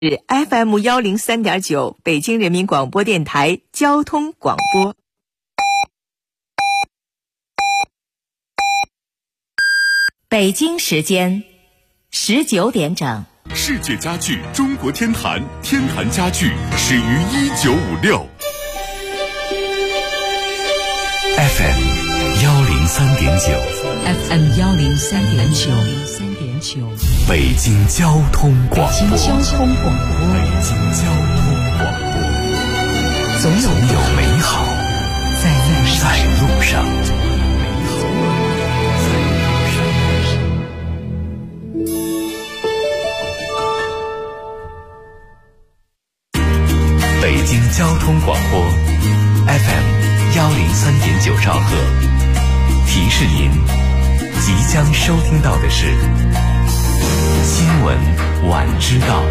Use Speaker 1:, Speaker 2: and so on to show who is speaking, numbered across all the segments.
Speaker 1: FM103.9北京人民广播电台交通广播。北京时间19点整。
Speaker 2: 世界家具中国天坛，天坛家具始于1956。
Speaker 3: FM 103.9，
Speaker 2: 北京交通广播。总有美好在路上。北京交通广播 FM 103.9兆赫，提示您即将收听到的是新闻晚知道。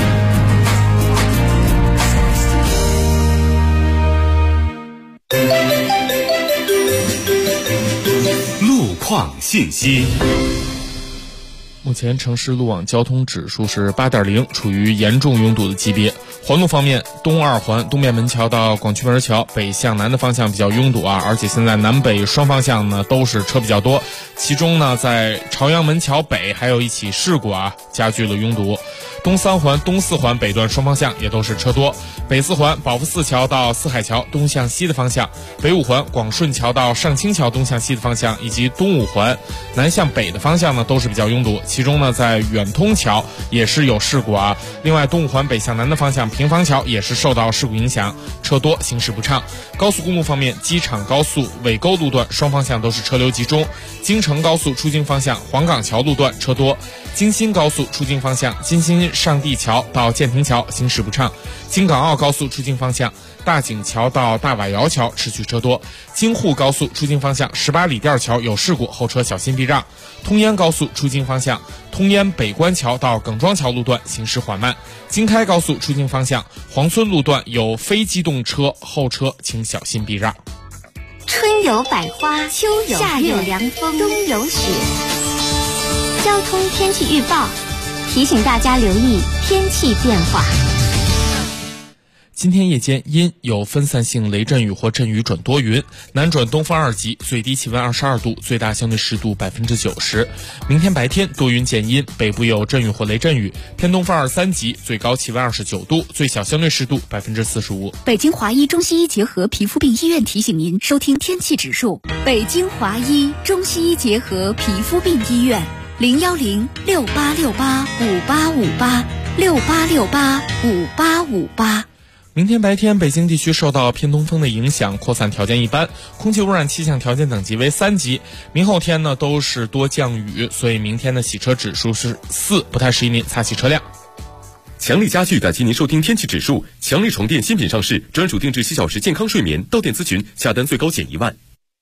Speaker 2: 路况信息。
Speaker 4: 目前城市路网交通指数是 8.0， 处于严重拥堵的级别。环路方面，东二环东面门桥到广渠门桥北向南的方向比较拥堵而且现在南北双方向呢都是车比较多，其中呢在朝阳门桥北还有一起事故加剧了拥堵。东三环东四环北段双方向也都是车多，北四环宝福寺桥到四海桥东向西的方向，北五环广顺桥到上清桥东向西的方向，以及东五环南向北的方向呢都是比较拥堵，其中呢在远通桥也是有事故另外东五环北向南的方向平房桥也是受到事故影响，车多行驶不畅。高速公路方面，机场高速尾沟路段双方向都是车流集中，京承高速出京方向黄岗桥路段车多，京新高速出京方向京新上地桥到建亭桥行驶不畅，京港澳高速出京方向大井桥到大瓦窑桥持续车多，京沪高速出京方向18里店桥有事故，后车小心避让。通燕高速出京方向通燕北关桥到耿庄桥路段行驶缓慢，京开高速出京方向黄村路段有非机动车，后车请小心避让。
Speaker 5: 春有百花，秋有夏有凉风，冬有雪。交通天气预报提醒大家留意天气变化。
Speaker 4: 今天夜间阴，有分散性雷阵雨或阵雨转多云，南转东风2级，最低气温22度，最大相对湿度90%。明天白天多云见阴，北部有阵雨或雷阵雨，偏东风3级，最高气温29度，最小相对湿度45%。
Speaker 3: 北京华医中西医结合皮肤病医院提醒您收听天气指数。北京华医中西医结合皮肤病医院0106868585858。
Speaker 4: 明天白天，北京地区受到偏东风的影响，扩散条件一般，空气污染气象条件等级为3级。明后天呢都是多降雨，所以明天的洗车指数是4，不太适宜您擦洗车辆。
Speaker 2: 强力家具感谢您收听天气指数。强力床垫新品上市，专属定制7小时健康睡眠，到店咨询，下单最高减1万。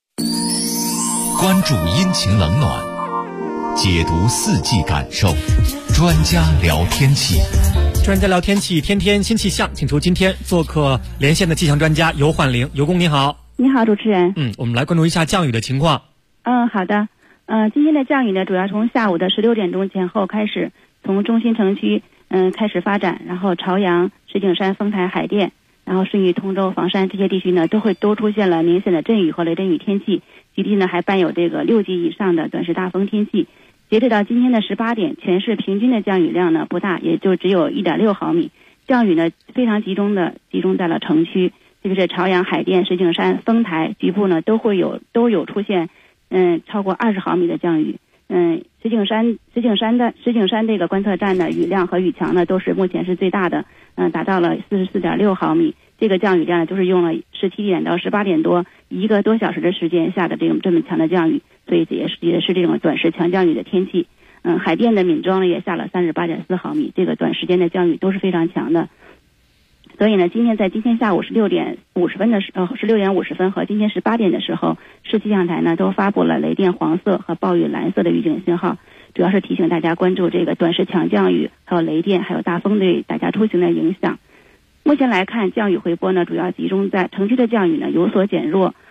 Speaker 6: 关注阴晴冷暖，解读四季感受，专家聊天气。
Speaker 7: 专家聊天气，天天新气象，请出今天做客连线的气象专家尤焕玲。尤工你好。
Speaker 8: 你好，主持人。
Speaker 7: 我们来关注一下降雨的情况。
Speaker 8: 好的。今天的降雨呢，主要从下午的16点钟前后开始，从中心城区开始发展，然后朝阳、石景山、丰台、海淀，然后顺义、通州、房山这些地区呢，都出现了明显的阵雨和雷阵雨天气，局地呢还伴有这个6级以上的短时大风天气。截止到今天的18点，全市平均的降雨量呢不大，也就只有1.6毫米。降雨呢非常集中在了城区，特别是朝阳、海淀、石景山、丰台，局部呢都有出现超过20毫米的降雨。石景山这个观测站的雨量和雨强呢都是目前是最大的，达到了44.6毫米。这个降雨量呢就是用了17点到18点多1个多小时的时间下的这么强的降雨，所以也是这种短时强降雨的天气。海淀的闵庄呢也下了38.4毫米，这个短时间的降雨都是非常强的。所以呢，今天下午16点50分和今天18点的时候，市气象台呢都发布了雷电黄色和暴雨蓝色的预警信号，主要是提醒大家关注这个短时强降雨，还有雷电，还有大风对大家出行的影响。目前来看，降雨回波呢主要集中在城区的降雨呢有所减弱，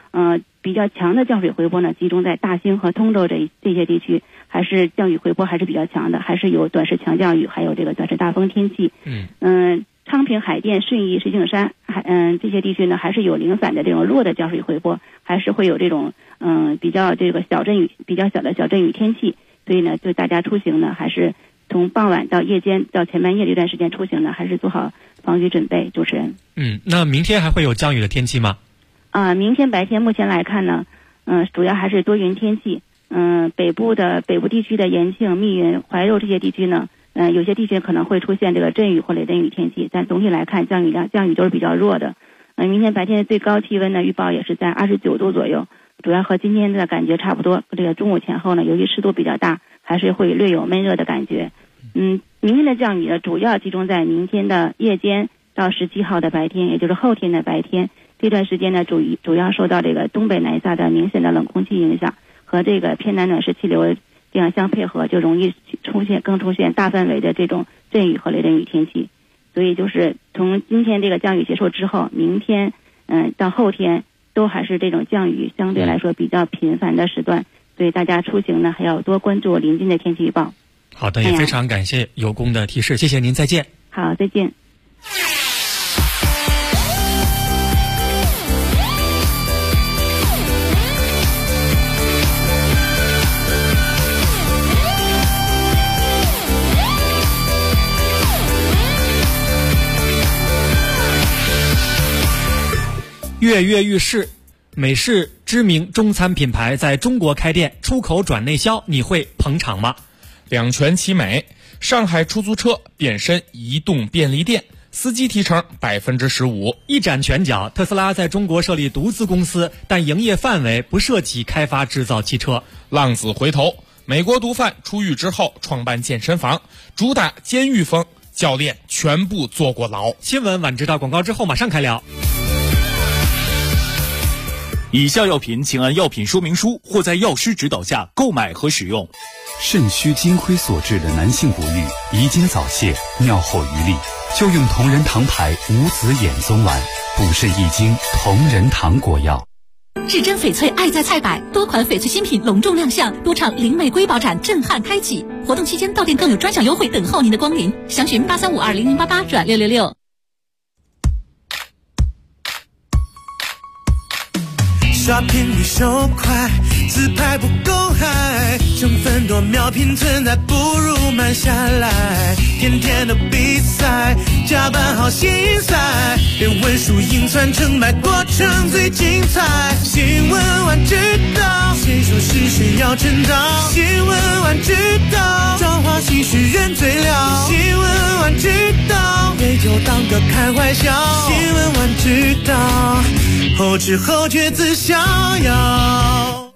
Speaker 8: 比较强的降水回波呢，集中在大兴和通州这些地区，还是降雨回波还是比较强的，还是有短时强降雨，还有这个短时大风天气。昌平、海淀、顺义、石景山，这些地区呢，还是有零散的这种弱的降水回波，还是会有这种比较这个比较小的小阵雨天气。所以呢，就大家出行呢，还是从傍晚到夜间到前半夜这段时间出行呢，还是做好防雨准备。主持人，
Speaker 7: 那明天还会有降雨的天气吗？
Speaker 8: 明天白天目前来看呢，主要还是多云天气。北部地区的延庆、密云、怀柔这些地区呢，有些地区可能会出现这个阵雨或雷阵雨天气，但总体来看降雨都是比较弱的。明天白天的最高气温呢，预报也是在29度左右，主要和今天的感觉差不多。这个中午前后呢，由于湿度比较大，还是会略有闷热的感觉。明天的降雨呢，主要集中在明天的夜间到17号的白天，也就是后天的白天。这段时间呢，主要受到这个东北南下的明显的冷空气影响，和这个偏南暖湿气流这样相配合，就容易出现大范围的这种阵雨和雷阵雨天气。所以就是从今天这个降雨结束之后，明天到后天都还是这种降雨相对来说比较频繁的时段，所以大家出行呢还要多关注临近的天气预报。
Speaker 7: 好的，也非常感谢有功的提示，谢谢您，再见。
Speaker 8: 好，再见。
Speaker 7: 跃跃欲试，美式知名中餐品牌在中国开店，出口转内销，你会捧场吗？
Speaker 4: 两全其美，上海出租车变身移动便利店，司机提成15%。
Speaker 7: 一展拳脚，特斯拉在中国设立独资公司，但营业范围不涉及开发制造汽车。
Speaker 4: 浪子回头，美国毒贩出狱之后创办健身房，主打监狱风，教练全部坐过牢。
Speaker 7: 新闻晚知道，广告之后马上开聊。
Speaker 9: 以下药品请按药品说明书或在药师指导下购买和使用。
Speaker 10: 肾虚金亏所致的男性不育、遗精早泄、尿后余力，就用同仁堂牌无籽眼松丸，补肾益精，同仁堂国药。
Speaker 3: 至臻翡翠爱在菜百，多款翡翠新品隆重亮相，多场灵美瑰宝展震撼开启。活动期间到店更有专享优惠等候您的光临，详询835200088-666。
Speaker 11: 刷屏率手快，自拍不够嗨，成分多秒拼存在，不如慢下来。天天的比赛，加班好心塞，连文书硬算成败过程最精彩。新闻晚知道，谁说是谁要趁早？新闻晚知道，朝花夕拾人最了。新闻晚知道，别就当个开怀笑。新闻晚知道，后知后觉自逍遥。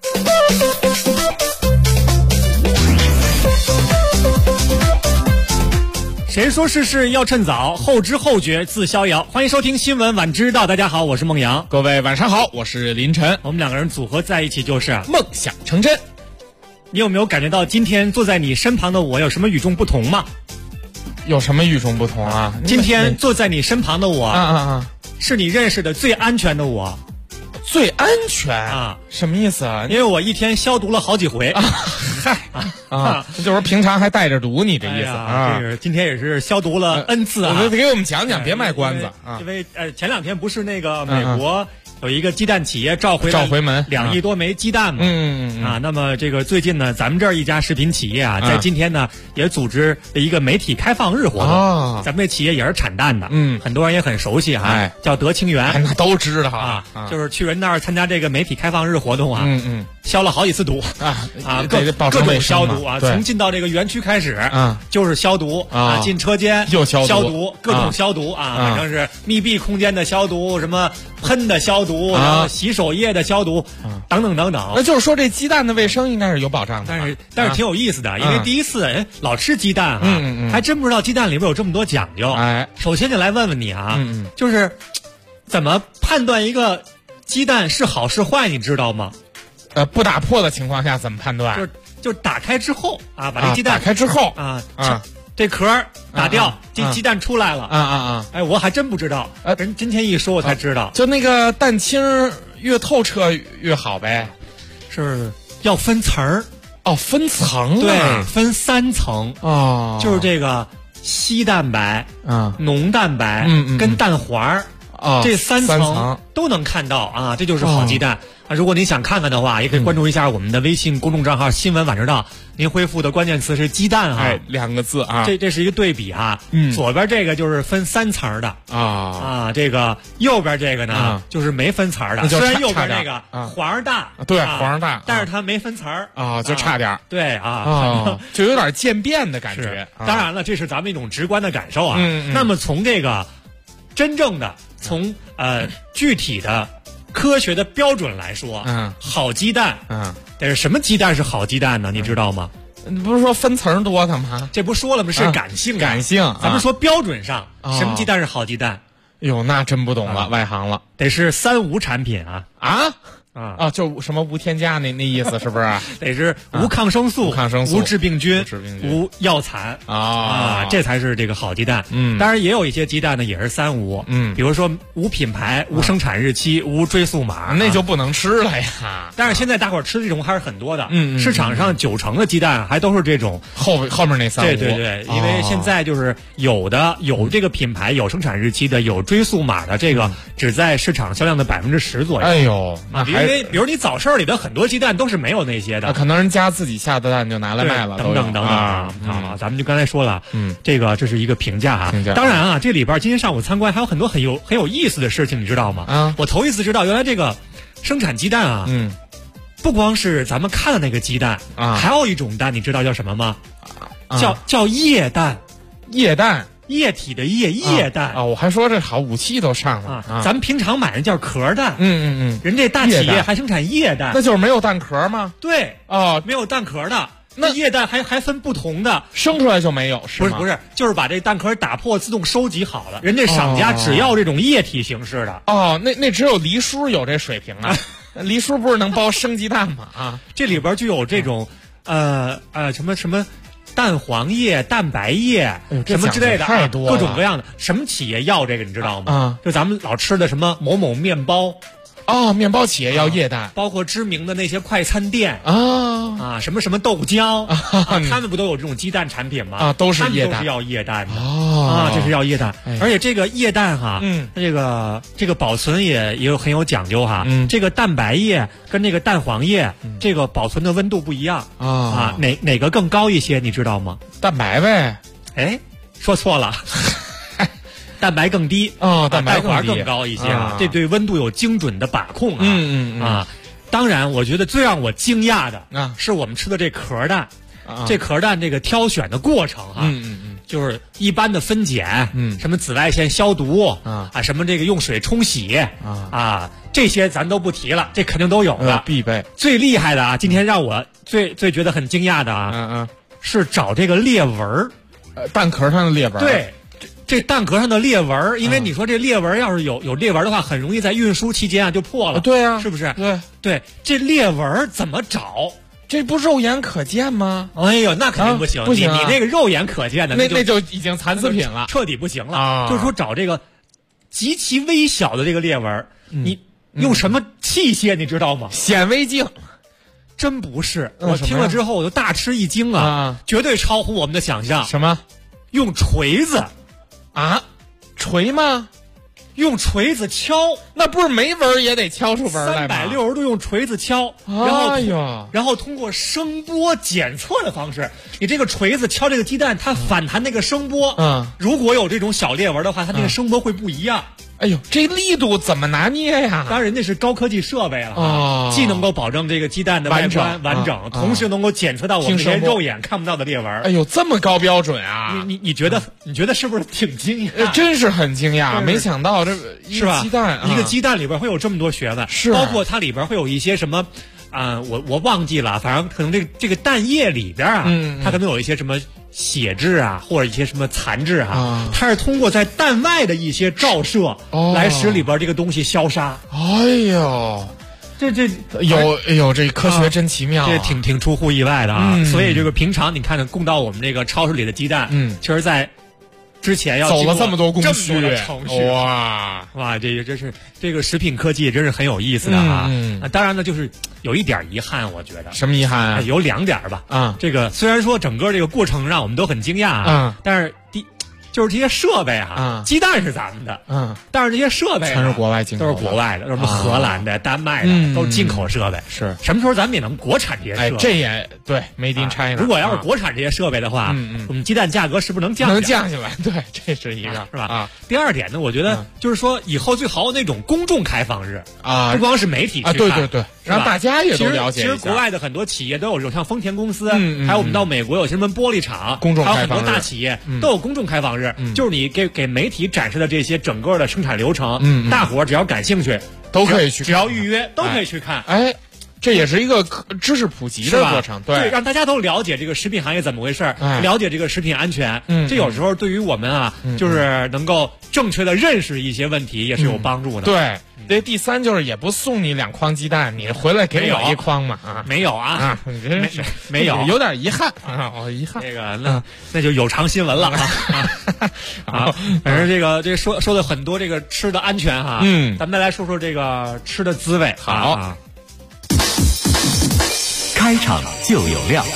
Speaker 7: 谁说事事要趁早，后知后觉自逍遥。欢迎收听新闻晚知道，大家好，我是孟阳。
Speaker 4: 各位晚上好，我是林晨。
Speaker 7: 我们两个人组合在一起就是
Speaker 4: 梦想成真。
Speaker 7: 你有没有感觉到今天坐在你身旁的我有什么与众不同吗？
Speaker 4: 有什么与众不同啊？
Speaker 7: 今天坐在你身旁的我是你认识的最安全的我。
Speaker 4: 最安全
Speaker 7: 啊？
Speaker 4: 什么意思啊？
Speaker 7: 因为我一天消毒了好几回。
Speaker 4: 嗨就是平常还带着毒，你这意思啊？
Speaker 7: 这个今天也是消毒了 N 次啊！
Speaker 4: 给我们讲讲，别卖关子啊！
Speaker 7: 因为前两天不是那个美国有一个鸡蛋企业召回
Speaker 4: 门
Speaker 7: 2亿多枚鸡蛋嘛？那么这个最近呢，咱们这儿一家食品企业啊，在今天呢也组织了一个媒体开放日活动。咱们这企业也是产蛋的，很多人也很熟悉哈，叫德清源，
Speaker 4: 那都知道啊。
Speaker 7: 就是去人那儿参加这个媒体开放日活动啊，消了好几次毒各种消毒啊，从进到这个园区开始就是消毒啊，进车间
Speaker 4: 又消
Speaker 7: 毒，各种消毒啊，反正是密闭空间的消毒，什么喷的消毒，然后洗手液的消毒，等等等等。
Speaker 4: 那就是说这鸡蛋的卫生应该是有保障的，
Speaker 7: 但是挺有意思的，因为第一次老吃鸡蛋啊，还真不知道鸡蛋里边有这么多讲究。首先就来问问你啊，就是怎么判断一个鸡蛋是好是坏，你知道吗？
Speaker 4: 不打破的情况下怎么判断？
Speaker 7: 就是打开之后啊，把这鸡蛋
Speaker 4: 打开之后
Speaker 7: 这壳打掉，鸡蛋出来了。哎，我还真不知道。人今天一说，我才知道。
Speaker 4: 就那个蛋清越透彻越好呗，
Speaker 7: 是要分层儿。
Speaker 4: 哦，分层
Speaker 7: 对，分3层
Speaker 4: 哦，
Speaker 7: 就是这个硒蛋白、浓蛋白跟蛋黄这3层都能看到啊，这就是好鸡蛋。如果您想看看的话，也可以关注一下我们的微信公众账号新闻晚知道，您恢复的关键词是鸡蛋啊
Speaker 4: ，2个字啊，
Speaker 7: 这是一个对比啊，左边这个就是分3层的这个右边这个呢就是没分层的，虽然右边这个黄大，
Speaker 4: 对，黄大，
Speaker 7: 但是它没分层
Speaker 4: 就差点，
Speaker 7: 对
Speaker 4: 就有点渐变的感觉。
Speaker 7: 当然了，这是咱们一种直观的感受啊。那么从这个真正的从具体的科学的标准来说，好鸡蛋，但是什么鸡蛋是好鸡蛋呢？你知道吗？
Speaker 4: 你不是说分层多的吗？
Speaker 7: 这不说了吗？是感性，
Speaker 4: 感性。
Speaker 7: 咱们说标准上，什么鸡蛋是好鸡蛋？
Speaker 4: 哟，那真不懂了，外行了。
Speaker 7: 得是3无产品
Speaker 4: 就什么无添加那意思是不是？
Speaker 7: 得是无抗生素、无致病菌、无药残这才是这个好鸡蛋。当然也有一些鸡蛋呢也是3无，比如说无品牌、无生产日期、无追溯码，
Speaker 4: 那就不能吃了呀。
Speaker 7: 但是现在大伙儿吃的这种还是很多的，市场上90%的鸡蛋还都是这种
Speaker 4: 后面那3无。
Speaker 7: 对，因为现在就是有这个品牌、有生产日期的、有追溯码的，这个只在市场销量的10%左右。
Speaker 4: 哎呦，
Speaker 7: 因为比如你早市里的很多鸡蛋都是没有那些的，
Speaker 4: 可能人家自己下的蛋就拿来卖了，
Speaker 7: 等等咱们就刚才说了，这是一个评价当然啊，这里边今天上午参观还有很多很有意思的事情，你知道吗？我头一次知道原来这个生产鸡蛋不光是咱们看的那个鸡蛋还有一种蛋，你知道叫什么吗？叫液蛋。液体的液蛋
Speaker 4: 我还说这好武器都上了
Speaker 7: 咱们平常买的叫壳蛋，人这大企业还生产液蛋，
Speaker 4: 那就是没有蛋壳吗？
Speaker 7: 对没有蛋壳的。那液蛋还分不同的，
Speaker 4: 生出来就没有是吗？
Speaker 7: 不是，就是把这蛋壳打破自动收集好了，人这厂家只要这种液体形式的
Speaker 4: 那只有黎叔有这水平啊。黎叔不是能包生鸡蛋吗？
Speaker 7: 这里边就有这种什么蛋黄液、蛋白液什么之类的，
Speaker 4: 太多了，
Speaker 7: 各种各样的。什么企业要这个你知道吗？就咱们老吃的什么某某面包
Speaker 4: 面包企业要液蛋，
Speaker 7: 包括知名的那些快餐店什么什么豆浆他们不都有这种鸡蛋产品吗？
Speaker 4: 都是液蛋，
Speaker 7: 都是要液蛋的这是要液蛋。而且这个液蛋这个保存也很有讲究这个蛋白液跟这个蛋黄液这个保存的温度不一样哪个更高一些你知道吗？
Speaker 4: 蛋白呗。
Speaker 7: 说错了蛋白更低
Speaker 4: 蛋
Speaker 7: 黄更高一些这对温度有精准的把控当然我觉得最让我惊讶的是我们吃的这壳蛋这壳蛋这个挑选的过程就是一般的分拣什么紫外线消毒什么这个用水冲洗这些咱都不提了，这肯定都有的
Speaker 4: 必备。
Speaker 7: 最厉害的今天让我最觉得很惊讶的是找这个裂纹
Speaker 4: 蛋壳上的裂纹。
Speaker 7: 对，这蛋壳上的裂纹，因为你说这裂纹要是有裂纹的话，很容易在运输期间就破了。
Speaker 4: 对啊，
Speaker 7: 是不是？
Speaker 4: 对，
Speaker 7: 这裂纹怎么找？
Speaker 4: 这不肉眼可见吗？
Speaker 7: 哎呦，那肯定不行！
Speaker 4: 不行，
Speaker 7: 你那个肉眼可见的，
Speaker 4: 那就已经残次品了，
Speaker 7: 彻底不行了。就是说找这个极其微小的这个裂纹，你用什么器械你知道吗？
Speaker 4: 显微镜。
Speaker 7: 真不是，我听了之后我就大吃一惊绝对超乎我们的想象。
Speaker 4: 什么？
Speaker 7: 用锤子
Speaker 4: 锤吗？
Speaker 7: 用锤子敲，
Speaker 4: 那不是没纹也得敲出纹来吗
Speaker 7: ？360度用锤子敲，然后通过声波检测的方式，你这个锤子敲这个鸡蛋，它反弹那个声波，如果有这种小裂纹的话，它那个声波会不一样。
Speaker 4: 哎呦，这力度怎么拿捏呀？
Speaker 7: 当然人家是高科技设备了既能够保证这个鸡蛋的外观完整，同时能够检测到我们这些肉眼看不到的裂纹。
Speaker 4: 哎呦，这么高标准啊！
Speaker 7: 你觉得是不是挺惊讶？
Speaker 4: 真是很惊讶，没想到这
Speaker 7: 是吧？
Speaker 4: 鸡蛋
Speaker 7: 一个鸡蛋里边会有这么多学问，包括它里边会有一些什么我忘记了，反正可能这个蛋液里边它可能有一些什么血质或者一些什么残质它是通过在蛋外的一些照射来使里边这个东西消杀。
Speaker 4: 哎呦，这这科学真奇妙
Speaker 7: 这挺出乎意外的所以这个平常你看供到我们这个超市里的鸡蛋其实在之前要
Speaker 4: 走了这么多工
Speaker 7: 序、这么多的程序，哇，这个真是这个食品科技真是很有意思的啊。当然呢，就是有一点遗憾，我觉得
Speaker 4: 什么遗憾啊？
Speaker 7: 有2点吧。这个虽然说整个这个过程让我们都很惊讶啊，但是就是这些设备鸡蛋是咱们的，但是这些设备
Speaker 4: 全是国外进口的，
Speaker 7: 都是国外的，什么荷兰的、丹麦的，都是进口设备。
Speaker 4: 是
Speaker 7: 什么时候咱们也能国产这些设备？
Speaker 4: 这也对 ，Made in China。
Speaker 7: 如果要是国产这些设备的话，我们鸡蛋价格是不是能降
Speaker 4: 下来？对，这是一个
Speaker 7: 是吧？第二点呢，我觉得就是说以后最好有那种公众开放日不光是媒体去看，
Speaker 4: 对，让大家也都了解一下。
Speaker 7: 其实国外的很多企业都有这种，像丰田公司，还有我们到美国有些什么玻璃厂，
Speaker 4: 公众
Speaker 7: 还有很多大企业都有公众开放日，就是你给媒体展示的这些整个的生产流程，大伙儿只要感兴趣
Speaker 4: 都可以去看，
Speaker 7: 只要预约都可以去看。
Speaker 4: 这也是一个知识普及的过程，
Speaker 7: 对，让大家都了解这个食品行业怎么回事，了解这个食品安全。这有时候对于我们就是能够正确的认识一些问题，也是有帮助的。
Speaker 4: 对。这第三就是也不送你2筐鸡蛋，你回来给我1筐嘛？
Speaker 7: 没有啊，没有，
Speaker 4: 有点遗憾遗憾。
Speaker 7: 这个那就有偿新闻了啊。反正这说了很多这个吃的安全哈，咱们再来说说这个吃的滋味。
Speaker 4: 好，
Speaker 2: 开场就有料。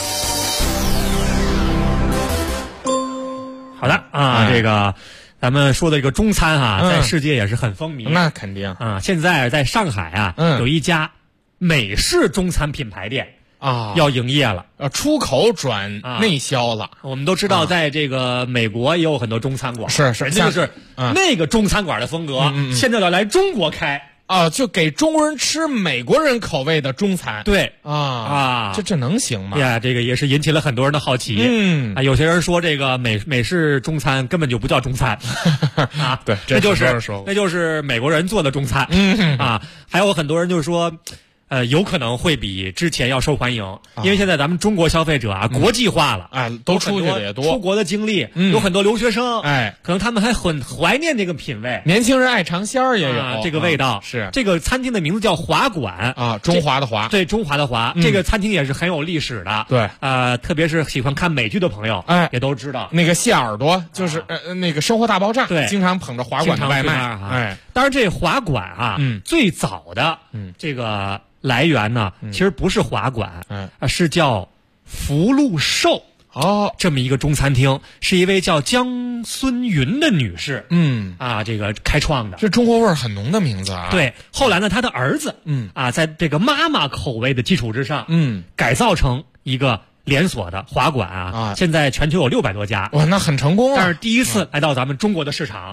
Speaker 7: 好的啊，这个。咱们说的这个中餐在世界也是很风靡。
Speaker 4: 那肯定
Speaker 7: 啊！现在在上海有一家美式中餐品牌店要营业了，
Speaker 4: 出口转内销了。
Speaker 7: 我们都知道，在这个美国也有很多中餐馆，
Speaker 4: 是
Speaker 7: 人家就是那个中餐馆的风格，现在要来中国开。
Speaker 4: 就给中国人吃美国人口味的中餐。
Speaker 7: 对
Speaker 4: 这能行吗？
Speaker 7: 呀，这个也是引起了很多人的好奇。有些人说这个美式中餐根本就不叫中餐
Speaker 4: 对，
Speaker 7: 那就是美国人做的中餐还有很多人就说。有可能会比之前要受欢迎，因为现在咱们中国消费者国际化了，
Speaker 4: 都出去的也多，
Speaker 7: 出国的经历，有很多留学生，可能他们还很怀念这个品味，
Speaker 4: 年轻人爱尝鲜儿也有
Speaker 7: 这个味道。
Speaker 4: 是
Speaker 7: 这个餐厅的名字叫华馆
Speaker 4: 中华的华，
Speaker 7: 对，中华的华。这个餐厅也是很有历史的，
Speaker 4: 对，
Speaker 7: 特别是喜欢看美剧的朋友，也都知道
Speaker 4: 那个谢耳朵就是那个《生活大爆炸》，
Speaker 7: 对，
Speaker 4: 经常捧着华馆的外卖，
Speaker 7: 当然这华馆最早的这个。来源呢，其实不是华馆，是叫福禄寿这么一个中餐厅，是一位叫江孙云的女士，这个开创的，
Speaker 4: 这中国味儿很浓的名字啊。
Speaker 7: 对，后来呢，他的儿子，在这个妈妈口味的基础之上，改造成一个连锁的华馆现在全球有600多家，
Speaker 4: 哇，那很成功啊！
Speaker 7: 但是第一次来到咱们中国的市场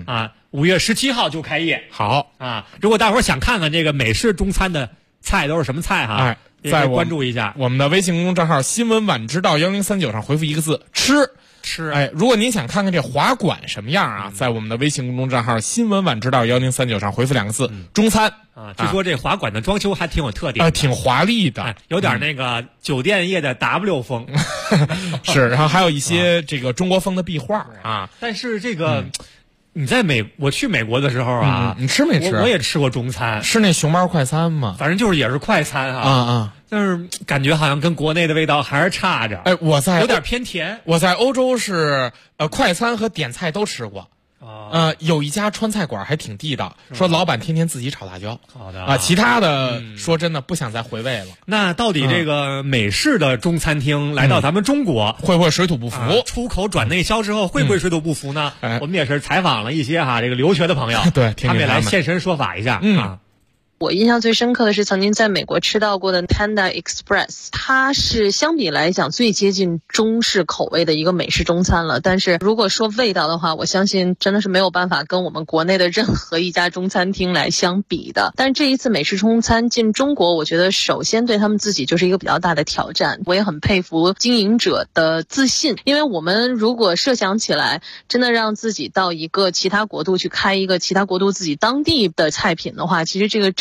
Speaker 7: ，5月17号就开业。
Speaker 4: 好
Speaker 7: 如果大伙儿想看看这个美式中餐的菜都是什么菜再关注一下
Speaker 4: 我们的微信公众账号新闻晚知道1039上回复1个字吃。如果您想看看这华馆什么样在我们的微信公众账号新闻晚知道1039上回复2个字中餐
Speaker 7: 据说这华馆的装修还挺有特点
Speaker 4: 挺华丽的
Speaker 7: 有点那个酒店业的 W 风
Speaker 4: 是，然后还有一些这个中国风的壁画
Speaker 7: 但是这个我去美国的时候
Speaker 4: 你吃没吃？
Speaker 7: 我也吃过中餐，
Speaker 4: 吃那熊猫快餐吗？
Speaker 7: 反正就是也是快餐但是感觉好像跟国内的味道还是差着。有点偏甜。
Speaker 4: 我在欧洲是快餐和点菜都吃过。有一家川菜馆还挺地道，说老板天天自己炒辣椒。
Speaker 7: 好的
Speaker 4: 其他的说真的不想再回味了。
Speaker 7: 那到底这个美式的中餐厅来到咱们中国，
Speaker 4: 会不会水土不服？
Speaker 7: 出口转内销之后会不会水土不服呢？我们也是采访了一些这个留学的朋友，
Speaker 4: 对，
Speaker 7: 他们也来现身说法一下
Speaker 12: 我印象最深刻的是曾经在美国吃到过的 Panda Express， 它是相比来讲最接近中式口味的一个美式中餐了。但是如果说味道的话，我相信真的是没有办法跟我们国内的任何一家中餐厅来相比的。但是这一次美式中餐进中国，我觉得首先对他们自己就是一个比较大的挑战。我也很佩服经营者的自信，因为我们如果设想起来，真的让自己到一个其他国度去开一个其他国度自己当地的菜品的话，其实这个真的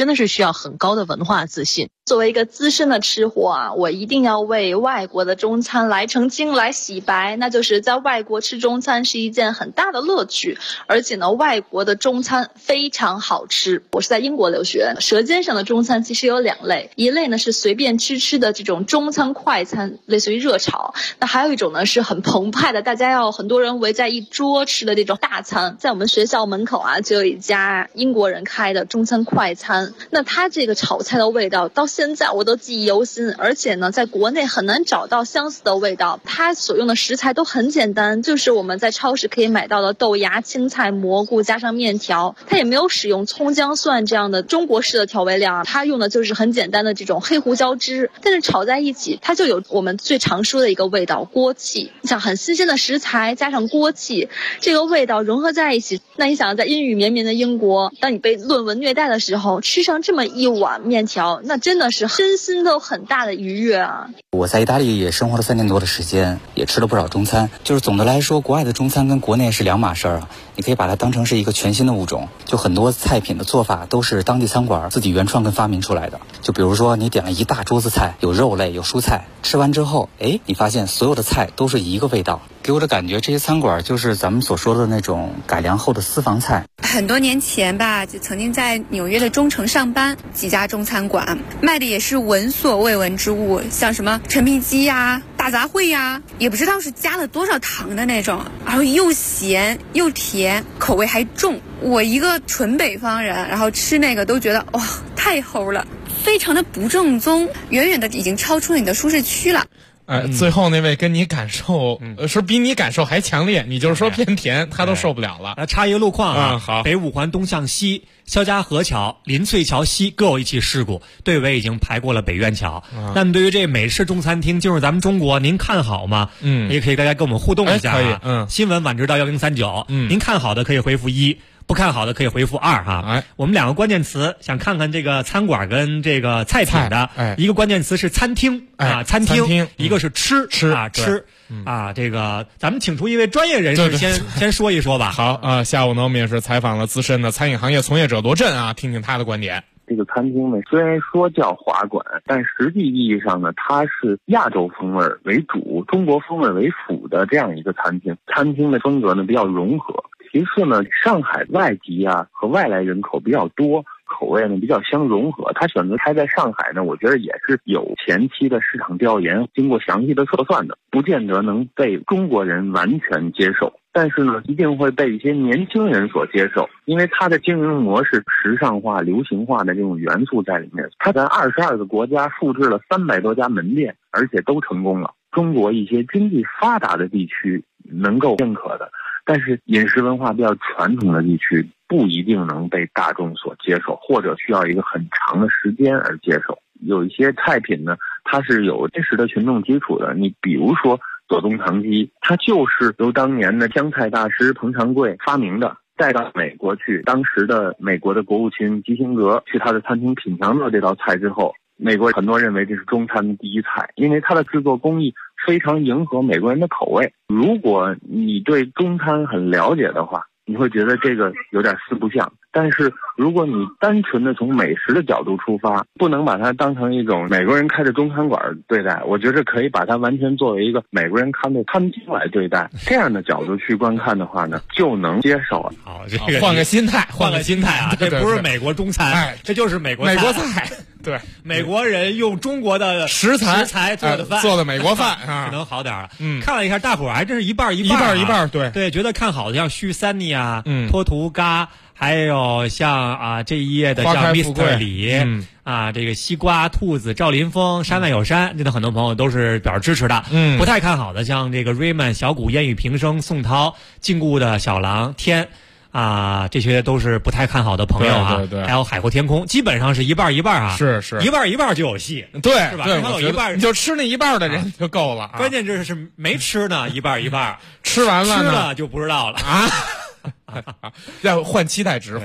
Speaker 12: 的是需要很高的文化自信。
Speaker 13: 作为一个资深的吃货啊，我一定要为外国的中餐来澄清、来洗白，那就是在外国吃中餐是一件很大的乐趣，而且呢，外国的中餐非常好吃。我是在英国留学，舌尖上的中餐其实有2类，一类呢是随便吃的这种中餐快餐，类似于热炒，那还有一种呢是很澎湃的，大家要很多人围在一桌吃的这种大餐。在我们学校门口啊，就有一家英国人开的中餐快餐，那他这个炒菜的味道到现在我都记忆犹新，而且呢，在国内很难找到相似的味道。它所用的食材都很简单，就是我们在超市可以买到的豆芽、青菜、蘑菇加上面条。它也没有使用葱姜蒜这样的中国式的调味料，它用的就是很简单的这种黑胡椒汁。但是炒在一起，它就有我们最常说的一个味道，锅气。像很新鲜的食材加上锅气，这个味道融合在一起。那你想在阴雨绵绵的英国，当你被论文虐待的时候，吃上这么一碗面条，那真的是身心都很大的愉悦啊！
Speaker 14: 我在意大利也生活了3年多的时间，也吃了不少中餐。就是总的来说，国外的中餐跟国内是2码事儿啊。你可以把它当成是一个全新的物种，就很多菜品的做法都是当地餐馆自己原创跟发明出来的。就比如说你点了一大桌子菜，有肉类有蔬菜，吃完之后，你发现所有的菜都是一个味道。给我的感觉，这些餐馆就是咱们所说的那种改良后的私房菜。
Speaker 15: 很多年前吧，就曾经在纽约的中城上班，几家中餐馆卖的也是闻所未闻之物，像什么陈皮鸡呀、大杂烩呀，也不知道是加了多少糖的那种，然后又咸又甜，口味还重。我一个纯北方人，然后吃那个都觉得哇，太齁了，非常的不正宗，远远的已经超出了你的舒适区了。
Speaker 4: 最后那位跟你感受是比你感受还强烈，你就是说偏甜他都受不了了。
Speaker 7: 插一个路况啊，
Speaker 4: 好，
Speaker 7: 北五环东向西，肖家河桥、林翠桥西各有一起事故，队尾已经排过了北苑桥。那么对于这美式中餐厅进入咱们中国，您看好吗？也可以大家跟我们互动一下啊。
Speaker 4: 可以，
Speaker 7: 新闻晚知道1039，您看好的可以回复1。不看好的可以回复2哈。我们2个关键词想看看这个餐馆跟这个菜品的，一个关键词是餐厅啊，餐厅，一个是吃啊，这个咱们请出一位专业人士先说一说吧。
Speaker 4: 好啊，下午呢我们也是采访了资深的餐饮行业从业者罗振啊，听听他的观点。
Speaker 16: 这个餐厅呢，虽然说叫华馆，但实际意义上呢，它是亚洲风味为主、中国风味为辅的这样一个餐厅。餐厅的风格呢比较融合。其次呢，上海外籍啊和外来人口比较多，口味呢比较相融合。他选择开在上海呢，我觉得也是有前期的市场调研，经过详细的测算的，不见得能被中国人完全接受。但是呢，一定会被一些年轻人所接受，因为它的经营模式时尚化、流行化的这种元素在里面。它在22个国家复制了300多家门店，而且都成功了。中国一些经济发达的地区能够认可的，但是饮食文化比较传统的地区不一定能被大众所接受，或者需要一个很长的时间而接受。有一些菜品呢，它是有真实的群众基础的。你比如说左宗棠鸡，它就是由当年的湘菜大师彭长贵发明的，带到美国去。当时的美国的国务卿基辛格去他的餐厅品尝了这道菜之后，美国很多认为这是中餐的第一菜，因为它的制作工艺非常迎合美国人的口味。如果你对中餐很了解的话，你会觉得这个有点四不像。但是如果你单纯的从美食的角度出发，不能把它当成一种美国人开的中餐馆对待，我觉得可以把它完全作为一个美国人开的餐厅来对待。这样的角度去观看的话呢，就能接受了。
Speaker 7: 好，这个
Speaker 4: 换个心态
Speaker 7: 啊，这不是美国中餐，这就是美国
Speaker 4: 菜。对，
Speaker 7: 美国人用中国的食材做的饭，
Speaker 4: 做的美国饭
Speaker 7: 可能好点了。看了一下，大伙儿还真是一半一半。对，觉得看好的像须三尼啊、托图嘎，还有像这一页的像 Mr. 李这个西瓜、兔子、赵林峰、山外有山，这的很多朋友都是表示支持的。不太看好的像这个 Raymond、小谷、烟雨平生、宋涛、禁锢的小狼、天。这些都是不太看好的朋友啊，
Speaker 4: 对，
Speaker 7: 还有海阔天空，基本上是一半一半啊，
Speaker 4: 是
Speaker 7: 一半一半就有戏，
Speaker 4: 对，
Speaker 7: 是吧？至少有一半，
Speaker 4: 你就吃那一半的人就够了。
Speaker 7: 关键这是没吃呢，一半一半，
Speaker 4: 吃完了
Speaker 7: 吃了就不知道了
Speaker 4: 啊。要换期待值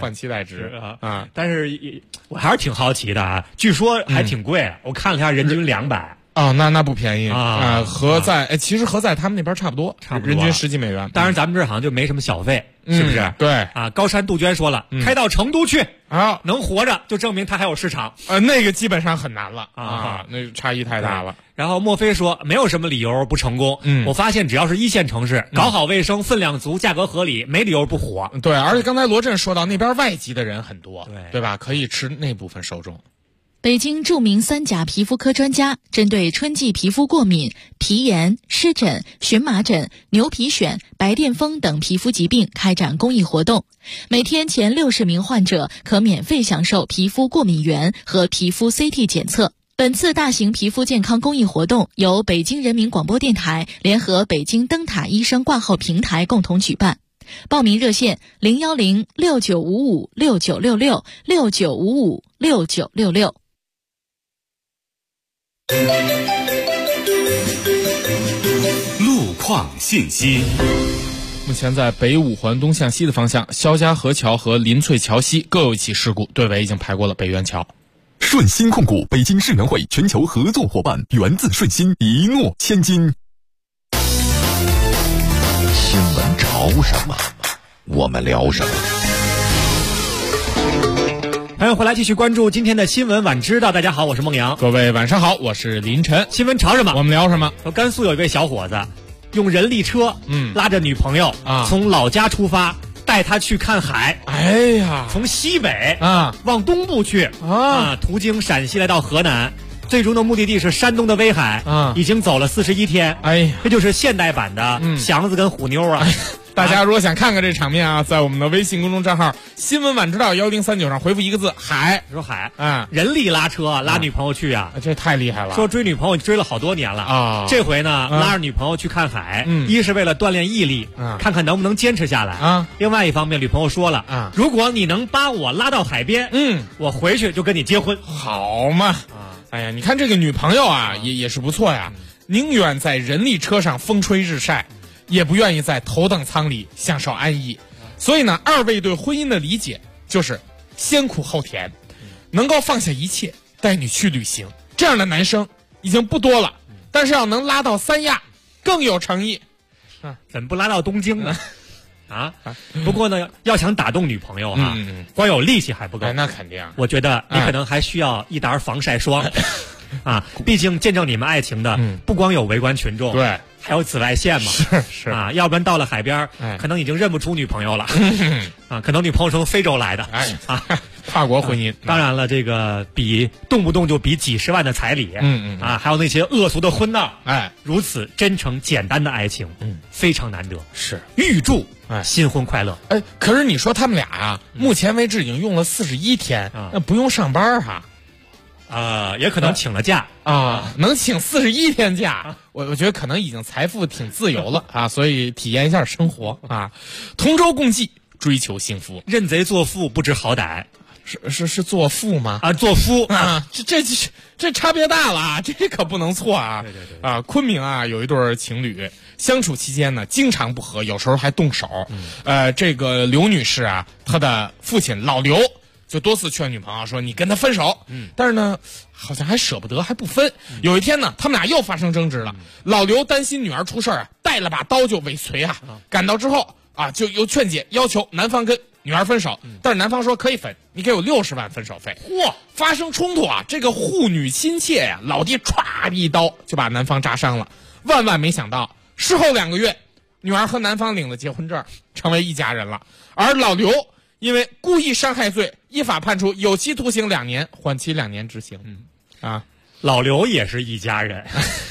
Speaker 7: 啊！但是我还是挺好奇的啊，据说还挺贵，我看了一下人均200。
Speaker 4: 哦，那不便宜啊！其实和在他们那边差不多，人均10几美元。
Speaker 7: 当然，咱们这儿好像就没什么小费，是不是？
Speaker 4: 对
Speaker 7: 啊，高山杜鹃说了，开到成都去
Speaker 4: 啊，
Speaker 7: 能活着就证明他还有市场。
Speaker 4: 那个基本上很难了啊，那差异太大了。
Speaker 7: 然后莫非说没有什么理由不成功。我发现只要是1线城市，搞好卫生、分量足、价格合理，没理由不火。
Speaker 4: 对，而且刚才罗振说到那边外籍的人很多，对吧？可以吃那部分受众。
Speaker 3: 北京著名3甲皮肤科专家针对春季皮肤过敏、皮炎、湿疹、荨麻疹、牛皮癣、白癜风等皮肤疾病开展公益活动，每天前60名患者可免费享受皮肤过敏原和皮肤 CT 检测。本次大型皮肤健康公益活动由北京人民广播电台联合北京灯塔医生挂号平台共同举办。报名热线010-6955-6966
Speaker 2: 路况信息。
Speaker 4: 目前在北五环东向西的方向，肖家河桥和林翠桥西各有一起事故，队委已经排过了北苑桥。
Speaker 17: 顺鑫控股北京世园会全球合作伙伴，源自顺鑫，一诺千金。
Speaker 6: 新闻潮什么，我们聊什么。
Speaker 7: 欢迎回来，继续关注今天的新闻晚知道。大家好，我是孟阳。
Speaker 4: 各位晚上好，我是林晨。
Speaker 7: 新闻潮什么，
Speaker 4: 我们聊什么？
Speaker 7: 说甘肃有一位小伙子用人力车拉着女朋友从老家出发，带她去看海。
Speaker 4: 哎呀，
Speaker 7: 从西北往东部去途经陕西来到河南，最终的目的地是山东的威海已经走了41天。
Speaker 4: 哎呀，
Speaker 7: 这就是现代版的祥子跟虎妞啊。
Speaker 4: 大家如果想看看这场面啊，在我们的微信公众账号新闻晚知道1039上回复一个字海，
Speaker 7: 说海人力拉车拉女朋友去啊，
Speaker 4: 这太厉害了。
Speaker 7: 说追女朋友追了好多年了啊，这回呢拉着女朋友去看海，一是为了锻炼毅力，看看能不能坚持下来啊。另外一方面，女朋友说了如果你能把我拉到海边，我回去就跟你结婚。
Speaker 4: 好嘛哎呀，你看这个女朋友啊也是不错呀，宁愿在人力车上风吹日晒，也不愿意在头等舱里享受安逸。所以呢，二位对婚姻的理解就是先苦后甜，能够放下一切带你去旅行，这样的男生已经不多了，但是要能拉到三亚更有诚意。
Speaker 7: 怎么不拉到东京呢？不过呢，要想打动女朋友光有力气还不够。
Speaker 4: 那肯定，
Speaker 7: 我觉得你可能还需要一沓防晒霜毕竟见证你们爱情的不光有围观群众，
Speaker 4: 对，
Speaker 7: 还有紫外线嘛。
Speaker 4: 是
Speaker 7: 要不然到了海边可能已经认不出女朋友了可能女朋友从非洲来的
Speaker 4: 跨国婚姻。
Speaker 7: 当然了，这个动不动就比几十万的彩礼还有那些恶俗的婚闹，如此真诚简单的爱情非常难得。
Speaker 4: 是，
Speaker 7: 预祝新婚快乐。
Speaker 4: 可是你说他们俩目前为止已经用了41天那不用上班
Speaker 7: 也可能请了假
Speaker 4: 能请41天假我觉得可能已经财富挺自由了所以体验一下生活同舟共济，追求幸福。
Speaker 7: 认贼作父不知好歹，
Speaker 4: 是作父吗？
Speaker 7: 作夫
Speaker 4: 这差别大了这可不能错对昆明有一对情侣相处期间呢，经常不和，有时候还动手。这个刘女士她的父亲老刘就多次劝女朋友说你跟他分手，但是呢好像还舍不得，还不分。有一天呢，他们俩又发生争执了，老刘担心女儿出事带了把刀就尾随赶到之后就又劝解，要求男方跟女儿分手，但是男方说可以分，你给我60万分手费。发生冲突这个护女心切老弟歘一刀就把男方扎伤了。万万没想到，事后2个月，女儿和男方领了结婚证，成为一家人了。而老刘因为故意伤害罪，依法判处有期徒刑2年，缓期2年执行。
Speaker 7: 老刘也是一家人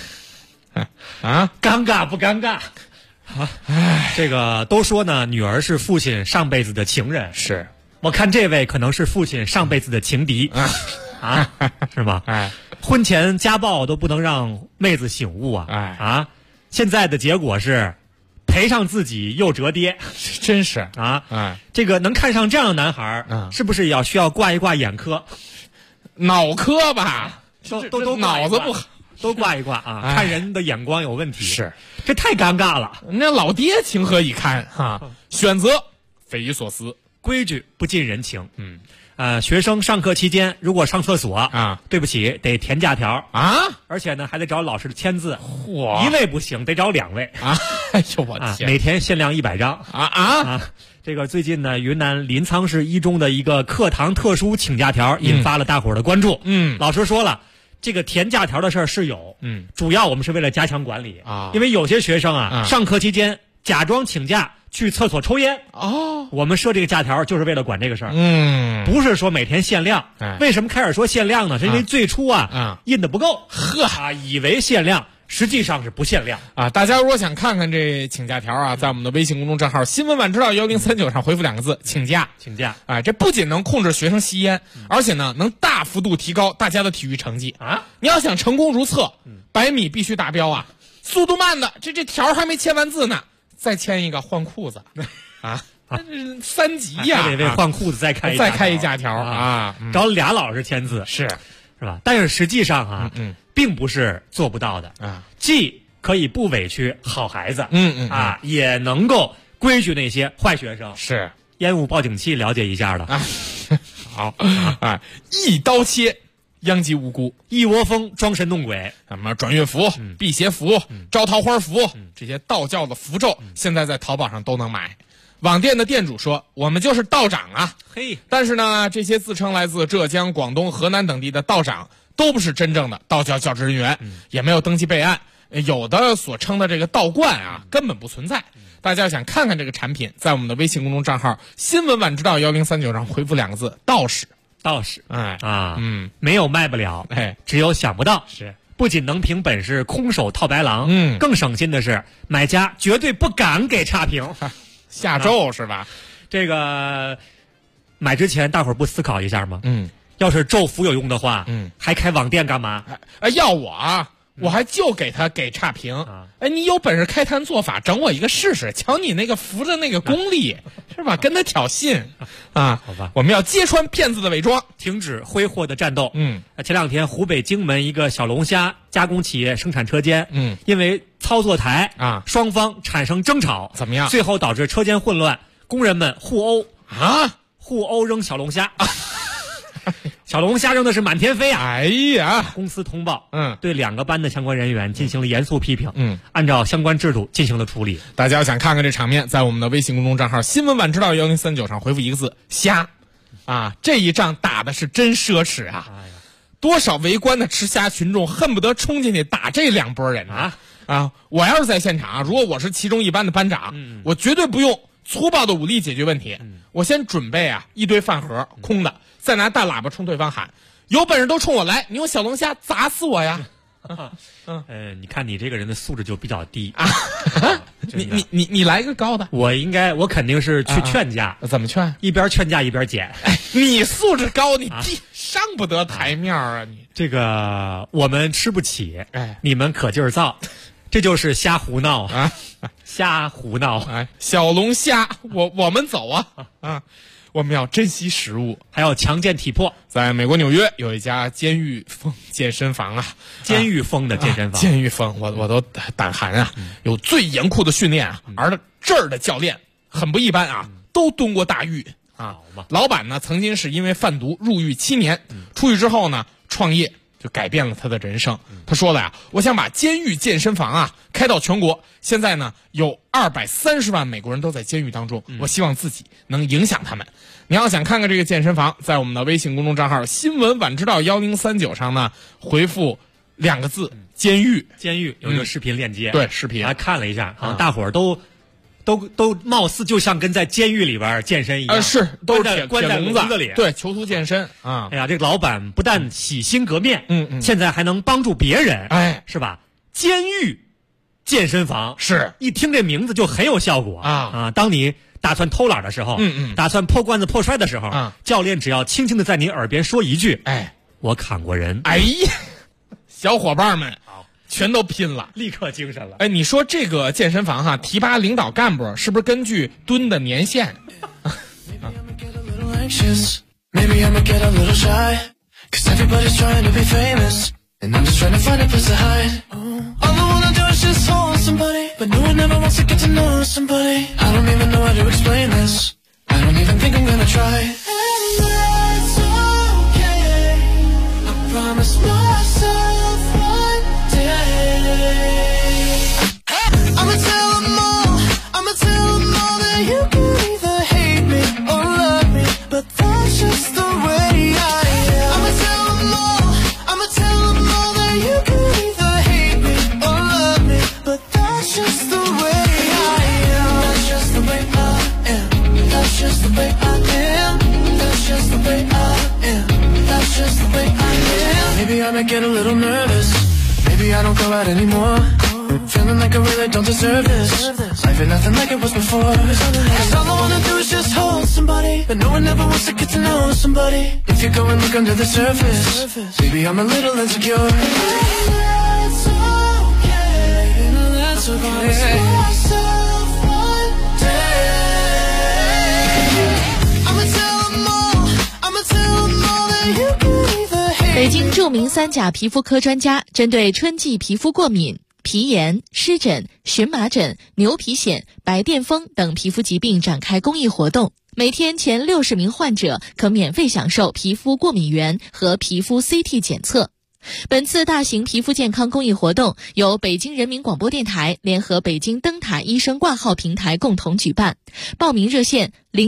Speaker 7: 尴尬不尴尬？这个都说呢，女儿是父亲上辈子的情人，
Speaker 4: 是
Speaker 7: 我看这位可能是父亲上辈子的情敌是吗？婚前家暴都不能让妹子醒悟现在的结果是赔上自己又折爹，
Speaker 4: 真是
Speaker 7: 这个能看上这样的男孩是不是也需要挂一挂眼科、
Speaker 4: 脑科吧？
Speaker 7: 都
Speaker 4: 脑子不好，
Speaker 7: 都挂一挂看人的眼光有问题。
Speaker 4: 是，
Speaker 7: 这太尴尬了。
Speaker 4: 那老爹情何以堪选择匪夷所思，
Speaker 7: 规矩不近人情。学生上课期间如果上厕所啊，对不起，得填假条
Speaker 4: 啊，
Speaker 7: 而且呢还得找老师的签字，
Speaker 4: 嚯，
Speaker 7: 一位不行，得找2位
Speaker 4: 啊！哎呦我天，
Speaker 7: 每天限量100张这个最近呢，云南临沧市一中的一个课堂特殊请假条引发了大伙儿的关注。老师说了，这个填假条的事儿是有，主要我们是为了加强管理啊，因为有些学生上课期间假装请假去厕所抽烟我们设这个假条就是为了管这个事儿。不是说每天限量。为什么开始说限量呢？是因为最初印的不够，以为限量，实际上是不限量
Speaker 4: 啊！大家如果想看看这请假条在我们的微信公众账号新闻晚知道1039上回复2个字请假。这不仅能控制学生吸烟，而且呢能大幅度提高大家的体育成绩啊！你要想成功如厕，100米必须达标速度慢的这条还没签完字呢，再签一个换裤子那是3级
Speaker 7: 还得为换裤子再开
Speaker 4: 一假条
Speaker 7: 找俩老师签字
Speaker 4: 是
Speaker 7: 吧？但是实际上并不是做不到的既可以不委屈好孩子也能够规矩那些坏学生。
Speaker 4: 是
Speaker 7: 烟雾报警器了解一下的
Speaker 4: 好一刀切殃及无辜，
Speaker 7: 一窝蜂装神弄鬼，
Speaker 4: 什么转运符、辟邪符、招桃花符，这些道教的符咒现在在淘宝上都能买。网店的店主说，我们就是道长但是呢，这些自称来自浙江、广东、河南等地的道长都不是真正的道教教职人员，也没有登记备案，有的所称的这个道观根本不存在。大家想看看这个产品，在我们的微信公众账号新闻晚知道1039上回复2个字道士。
Speaker 7: 没有卖不了，只有想不到。
Speaker 4: 是，
Speaker 7: 不仅能凭本事空手套白狼，更省心的是，买家绝对不敢给差评，
Speaker 4: 下咒是吧？
Speaker 7: 这个买之前大伙儿不思考一下吗？要是咒符有用的话，还开网店干嘛？
Speaker 4: 要我还就给他给差评。你有本事开坛做法，整我一个试试，瞧你那个符的那个功力，是吧？跟他挑衅
Speaker 7: 好吧，
Speaker 4: 我们要揭穿骗子的伪装，
Speaker 7: 停止挥霍的战斗。前2天湖北荆门一个小龙虾加工企业生产车间，因为操作台双方产生争吵，
Speaker 4: 怎么样？
Speaker 7: 最后导致车间混乱，工人们互殴扔小龙虾。小龙虾扔的是满天飞公司通报，对2个班的相关人员进行了严肃批评，按照相关制度进行了处理。
Speaker 4: 大家要想看看这场面，在我们的微信公众账号新闻晚知道1039上回复1个字虾这一仗打的是真奢侈多少围观的吃虾群众恨不得冲进去打这2拨人我要是在现场如果我是其中一班的班长，我绝对不用粗暴的武力解决问题，我先准备一堆饭盒空的，再拿大喇叭冲对方喊，有本事都冲我来，你用小龙虾砸死我呀！
Speaker 7: 你看你这个人的素质就比较低
Speaker 4: 你来一个高的。
Speaker 7: 我肯定是去劝架。
Speaker 4: 怎么劝？
Speaker 7: 一边劝架一边捡。
Speaker 4: 你素质高，你上不得台面你
Speaker 7: 这个我们吃不起，你们可劲儿造，这就是瞎胡闹瞎胡闹。
Speaker 4: 小龙虾，我们走我们要珍惜食物，
Speaker 7: 还要强健体魄。
Speaker 4: 在美国纽约有一家监狱风健身房
Speaker 7: 监狱风的健身房，
Speaker 4: 监狱风，我都胆寒有最严酷的训练而这儿的教练很不一般都蹲过大狱老板呢曾经是因为贩毒入狱7年，出狱之后呢创业，就改变了他的人生。他说了我想把监狱健身房开到全国，现在呢有230万美国人都在监狱当中，我希望自己能影响他们。你要想看看这个健身房，在我们的微信公众账号新闻晚知道1039上呢回复2个字监狱
Speaker 7: 有一个视频链接，
Speaker 4: 对，视频
Speaker 7: 还看了一下大伙儿都貌似就像跟在监狱里边健身一样，
Speaker 4: 是都
Speaker 7: 是关在笼子里，
Speaker 4: 对，囚徒健身
Speaker 7: 哎呀，这个老板不但洗心革面，现在还能帮助别人，是吧？监狱健身房
Speaker 4: 是
Speaker 7: 一听这名字就很有效果当你打算偷懒的时候，打算破罐子破摔的时候，教练只要轻轻的在你耳边说一句，我砍过人，
Speaker 4: 小伙伴们全都拼了，
Speaker 7: 立刻精神了。
Speaker 4: 你说这个健身房提拔领导干部是不是根据蹲的年限
Speaker 11: Maybe I'ma get a little shy, 'cause everybody's trying to be famous, and I'm just trying to find a place to hide. All I wanna do is just hold somebody, but no one ever wants to get to know somebody. I don't even know how to explain this. I don't even think I'm gonna try. And that's okay. I promise myself one day I'ma tell them all that you can either hate me or love me, but that's just the way I am. I'ma tell them all that you can either hate me or love me, but that's just the way I am. That's just the way I am. That's just the way I am. That's just the way I am. That's just the way I am. Maybe I might get a little nervous. Maybe I don't go out anymore. Feeling like I really don't deserve this. Life ain't nothing like it was before. Cause all I wanna do is just hold somebody, but no one ever wants to get to know somebody. If you go and look under the surface, baby, I'm a little insecure. That's okay. That's okay. Myself one day I'ma tell them all that you can either hate.
Speaker 3: 北京著名3甲皮肤科专家针对春季皮肤过敏、皮炎、湿疹、荨麻疹、牛皮癣、白癜风等皮肤疾病展开公益活动，每天前60名患者可免费享受皮肤过敏原和皮肤 CT 检测。本次大型皮肤健康公益活动由北京人民广播电台联合北京灯塔医生挂号平台共同举办，报名热线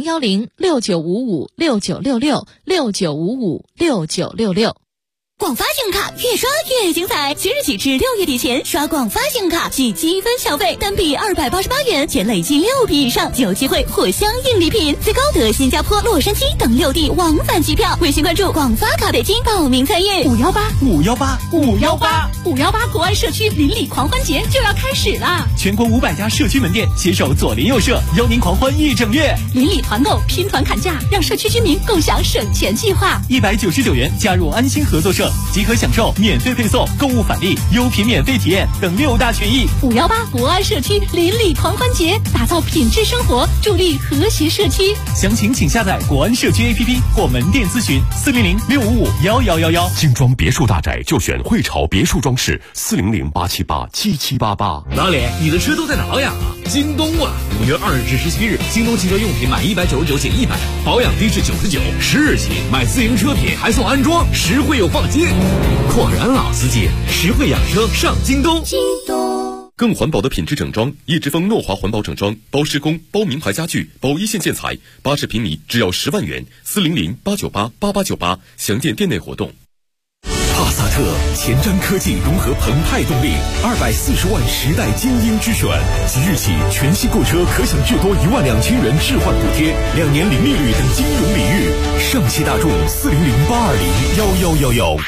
Speaker 3: 0106955696669556966。
Speaker 18: 广发信用卡越刷越精彩，即日起至6月底前刷广发信用卡即积分消费，单笔288元，且累计6笔以上就有机会获相应礼品，最高得新加坡、洛杉矶等6地往返机票。微信关注广发卡北京报名参与。518国安社区邻里狂欢节就要开始了，
Speaker 9: 全国500家社区门店携手左邻右舍，邀您狂欢1整月。
Speaker 18: 邻里团购，拼团砍价，让社区居民共享省钱计划。
Speaker 9: 199元加入安心合作社，即可享受免费配送、购物返利、优品免费体验等6大权益。
Speaker 18: 518国安社区邻里狂欢节，打造品质生活，助力和谐社区。
Speaker 9: 详情请下载国安社区 APP 或门店咨询400-655-1111。
Speaker 17: 精装别墅大宅就选汇潮别墅装饰，400-878-7788。
Speaker 19: 老李，你的车都在哪养啊？京东啊！5月2日至17日，京东汽车用品满199减100，保养低至99，10日起买自营车品还送安装，实惠又放心。果然老司机，实惠养车上京东。
Speaker 17: 更环保的品质整装，叶之峰诺华环保整装，包施工、包名牌家具、包一线建材，80平米只要10万元，400-898-8898，详见店内活动。
Speaker 20: 帕萨特前瞻科技融合澎湃动力，240万时代精英之选，即日起全新购车可享至多12000元置换补贴，2年零利率等金融礼遇。上汽大众400-820-1111。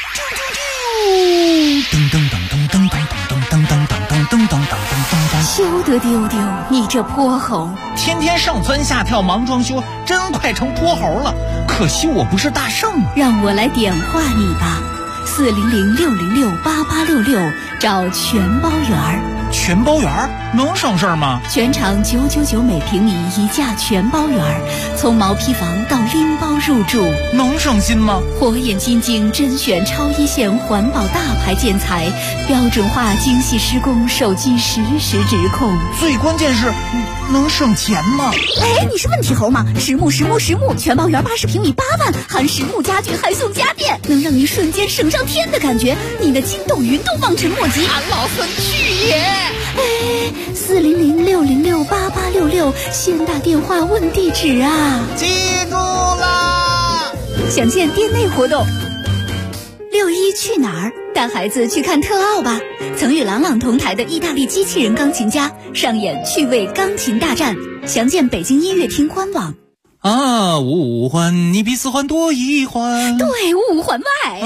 Speaker 18: 噔噔噔噔噔噔噔噔噔噔噔噔噔。休得丢丢，你这泼猴！
Speaker 21: 天天上蹿下跳忙装修，真快成泼猴了。可惜我不是大圣，
Speaker 18: 让我来点化你吧。400-606-8866，找全包园。
Speaker 21: 全包园能省事儿吗？
Speaker 18: 全场999每平米一价全包园，从毛坯房到拎包入住，
Speaker 21: 能省心吗？
Speaker 18: 火眼金睛甄选超一线环保大牌建材，标准化精细施工，手机实时指控。
Speaker 21: 最关键是能省钱吗？
Speaker 18: 哎，你是问题猴吗？实木全包园80平米8万，含实木家具还送家电，能让您瞬间省上天的感觉，你的筋斗云都望尘莫及。
Speaker 21: 俺老孙去也！
Speaker 18: 哎，400-606-8866，先打电话问地址啊！
Speaker 21: 记住啦！
Speaker 18: 详见店内活动。6·1去哪儿？带孩子去看特奥吧！曾与郎朗同台的意大利机器人钢琴家上演趣味钢琴大战，详见北京音乐厅官网。
Speaker 21: 五环你比4环多1环，
Speaker 18: 对，5环外。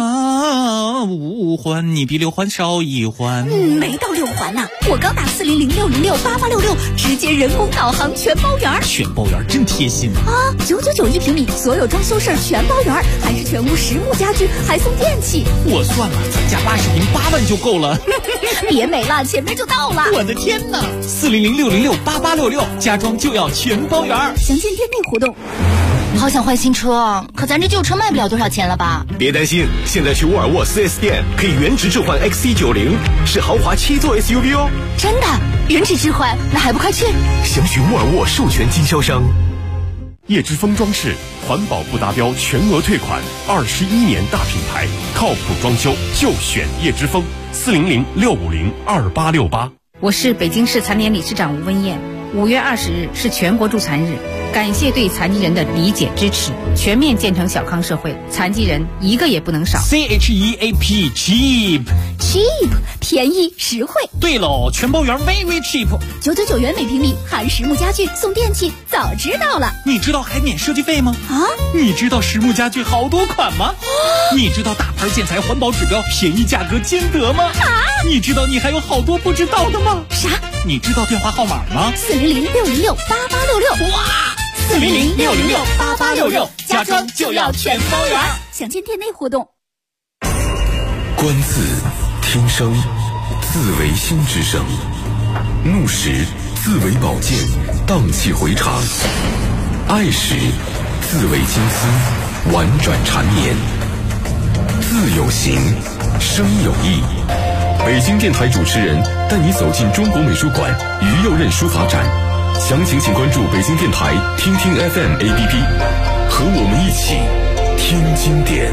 Speaker 21: 5环你比6环少1环。
Speaker 18: 没到6环呢。我刚打400-606-8866，直接人工导航全包园。
Speaker 21: 全包园真贴心
Speaker 18: 啊！9991平米，所有装修事儿全包园，还是全屋实木家具，还送电器。
Speaker 21: 我算了，咱家80平8万就够了。
Speaker 18: 别美了，前面就到了。
Speaker 21: 我的天哪！400-606-8866，家装就要全包园。
Speaker 18: 详见店内活动。
Speaker 22: 好想换新车，可咱这旧车卖不了多少钱了吧？
Speaker 20: 别担心，现在去沃尔沃 4S 店可以原值置换 XC90，是豪华7座 SUV 哦。
Speaker 22: 真的？原值置换？那还不快去？
Speaker 20: 详询沃尔沃授权经销商。
Speaker 1: 叶之峰装饰，环保不达标全额退款，21年大品牌，靠谱装修就选叶之峰，400-650-2868。
Speaker 5: 我是北京市残联理事长吴文艳。5月20日是全国助残日，感谢对残疾人的理解支持，全面建成小康社会，残疾人一个也不能少。
Speaker 21: CHEAP cheap
Speaker 23: 便宜实惠。
Speaker 21: 对喽，全包圆 very cheap，999
Speaker 23: 元每平米，含实木家具送电器，早知道了。
Speaker 21: 你知道还免设计费吗？
Speaker 23: 啊？
Speaker 21: 你知道实木家具好多款吗？你知道大牌建材环保指标便宜价格兼得吗？
Speaker 23: 啊？
Speaker 21: 你知道你还有好多不知道的吗？
Speaker 23: 啥？
Speaker 21: 你知道电话号码吗
Speaker 23: ？400-606-8866。
Speaker 21: 哇！400-606-8866，家装就要全包圆。
Speaker 23: 详见店内活动。
Speaker 20: 观字，听声，字为心之声；怒时，字为宝剑，荡气回肠；爱时，字为金丝，婉转缠绵。字有形，声有意。北京电台主持人带你走进中国美术馆于右任书法展，详情请关注北京电台听听 FM APP， 和我们一起听经典。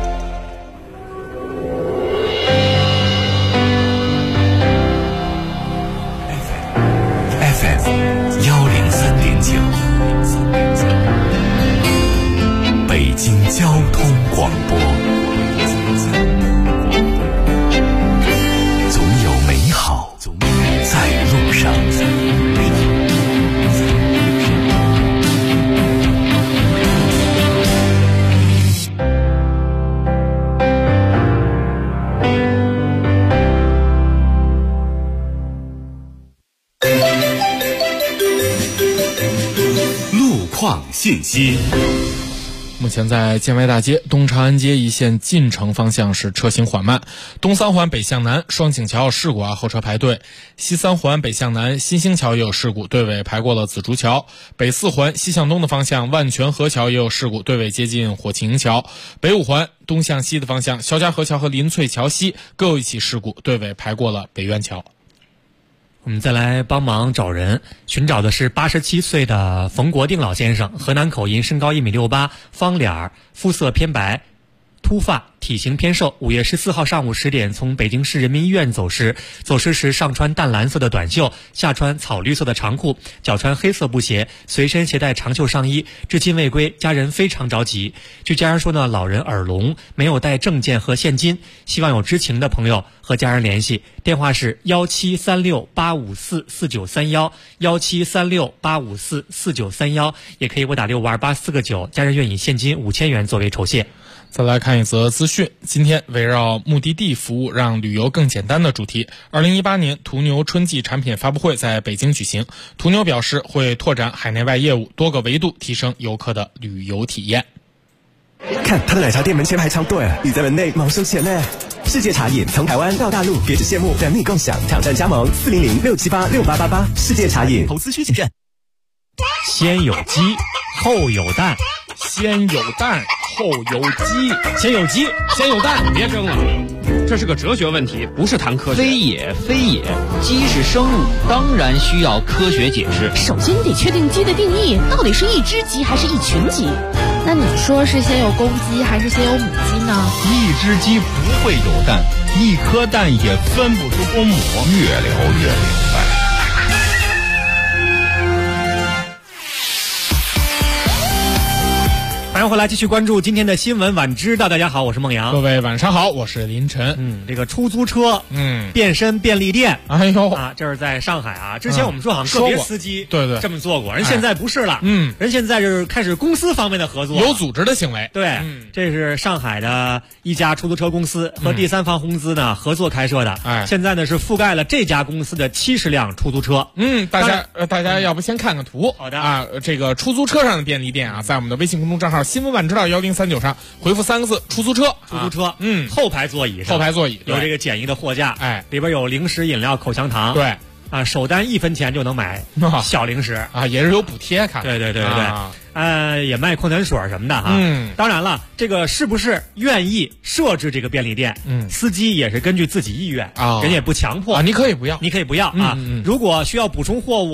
Speaker 2: FM 103.9，北京交通广播。总有美好在路上。
Speaker 20: 路况信息。
Speaker 4: 目前在建外大街、东长安街一线进城方向是车行缓慢，东三环北向南双井桥有事故后车排队，西三环北向南新兴桥也有事故，队尾排过了紫竹桥，北四环西向东的方向万泉河桥也有事故，队尾接近火庆营桥，北五环东向西的方向肖家河桥和林翠桥西各有一起事故，队尾排过了北苑桥。
Speaker 7: 我们再来帮忙找人，寻找的是87岁的冯国定老先生，河南口音，身高1.68米，方脸，肤色偏白，秃发，体型偏瘦。5月14号上午10点从北京市人民医院走失时上穿淡蓝色的短袖，下穿草绿色的长裤，脚穿黑色布鞋，随身携带长袖上衣，至今未归，家人非常着急。据家人说呢，老人耳聋，没有带证件和现金，希望有知情的朋友和家人联系，电话是1736854491，1736854491，也可以拨打6528个9，家人愿以现金5000元作为酬谢。
Speaker 4: 再来看一则资讯，今天围绕目的地服务让旅游更简单的主题，2018年途牛春季产品发布会在北京举行。途牛表示会拓展海内外业务，多个维度提升游客的旅游体验。
Speaker 24: 看他的奶茶店门前排长队，你在门内忙收钱呢。世界茶饮从台湾到大陆，别只羡慕，等你共享，挑战加盟400-678-6888。世界茶饮，投资需谨慎。
Speaker 7: 先有鸡，后有蛋。
Speaker 4: 先有蛋，后有鸡。
Speaker 7: 先有鸡，先有蛋。
Speaker 19: 别争了，这是个哲学问题，不是谈科学。
Speaker 25: 非也，鸡是生物，当然需要科学解释。
Speaker 22: 首先得确定鸡的定义，到底是一只鸡还是一群鸡？那你说是先有公鸡还是先有母鸡呢？
Speaker 26: 一只鸡不会有蛋，一颗蛋也分不出公母。
Speaker 20: 越聊越明白。
Speaker 7: 欢迎回来，继续关注今天的新闻晚知道。大家好，我是孟阳。
Speaker 4: 各位晚上好，我是林晨。
Speaker 7: 这个出租车，变身便利店，
Speaker 4: 哎呦
Speaker 7: 啊，这是在上海啊。之前我们说好像个别司机
Speaker 4: 对
Speaker 7: 这么做过，人现在不是了，人现在就是开始公司方面的合作，
Speaker 4: 有组织的行为。
Speaker 7: 对，这是上海的一家出租车公司和第三方公司呢合作开设的。现在呢是覆盖了这家公司的70辆出租车。
Speaker 4: 大家要不先看看图？
Speaker 7: 好的
Speaker 4: 啊，这个出租车上的便利店啊，在我们的微信公众账号新闻晚知道1039上回复3个字出租车，
Speaker 7: 后排座椅上，有这个简易的货架，里边有零食、饮料、口香糖，
Speaker 4: 对
Speaker 7: 啊，首单1分钱就能买小零食
Speaker 4: 啊，也是有补贴，看
Speaker 7: 对，也卖矿泉水什么的哈。当然了，这个是不是愿意设置这个便利店，司机也是根据自己意愿啊，人也不强迫
Speaker 4: 啊，你可以不要
Speaker 7: 啊。如果需要补充货物了，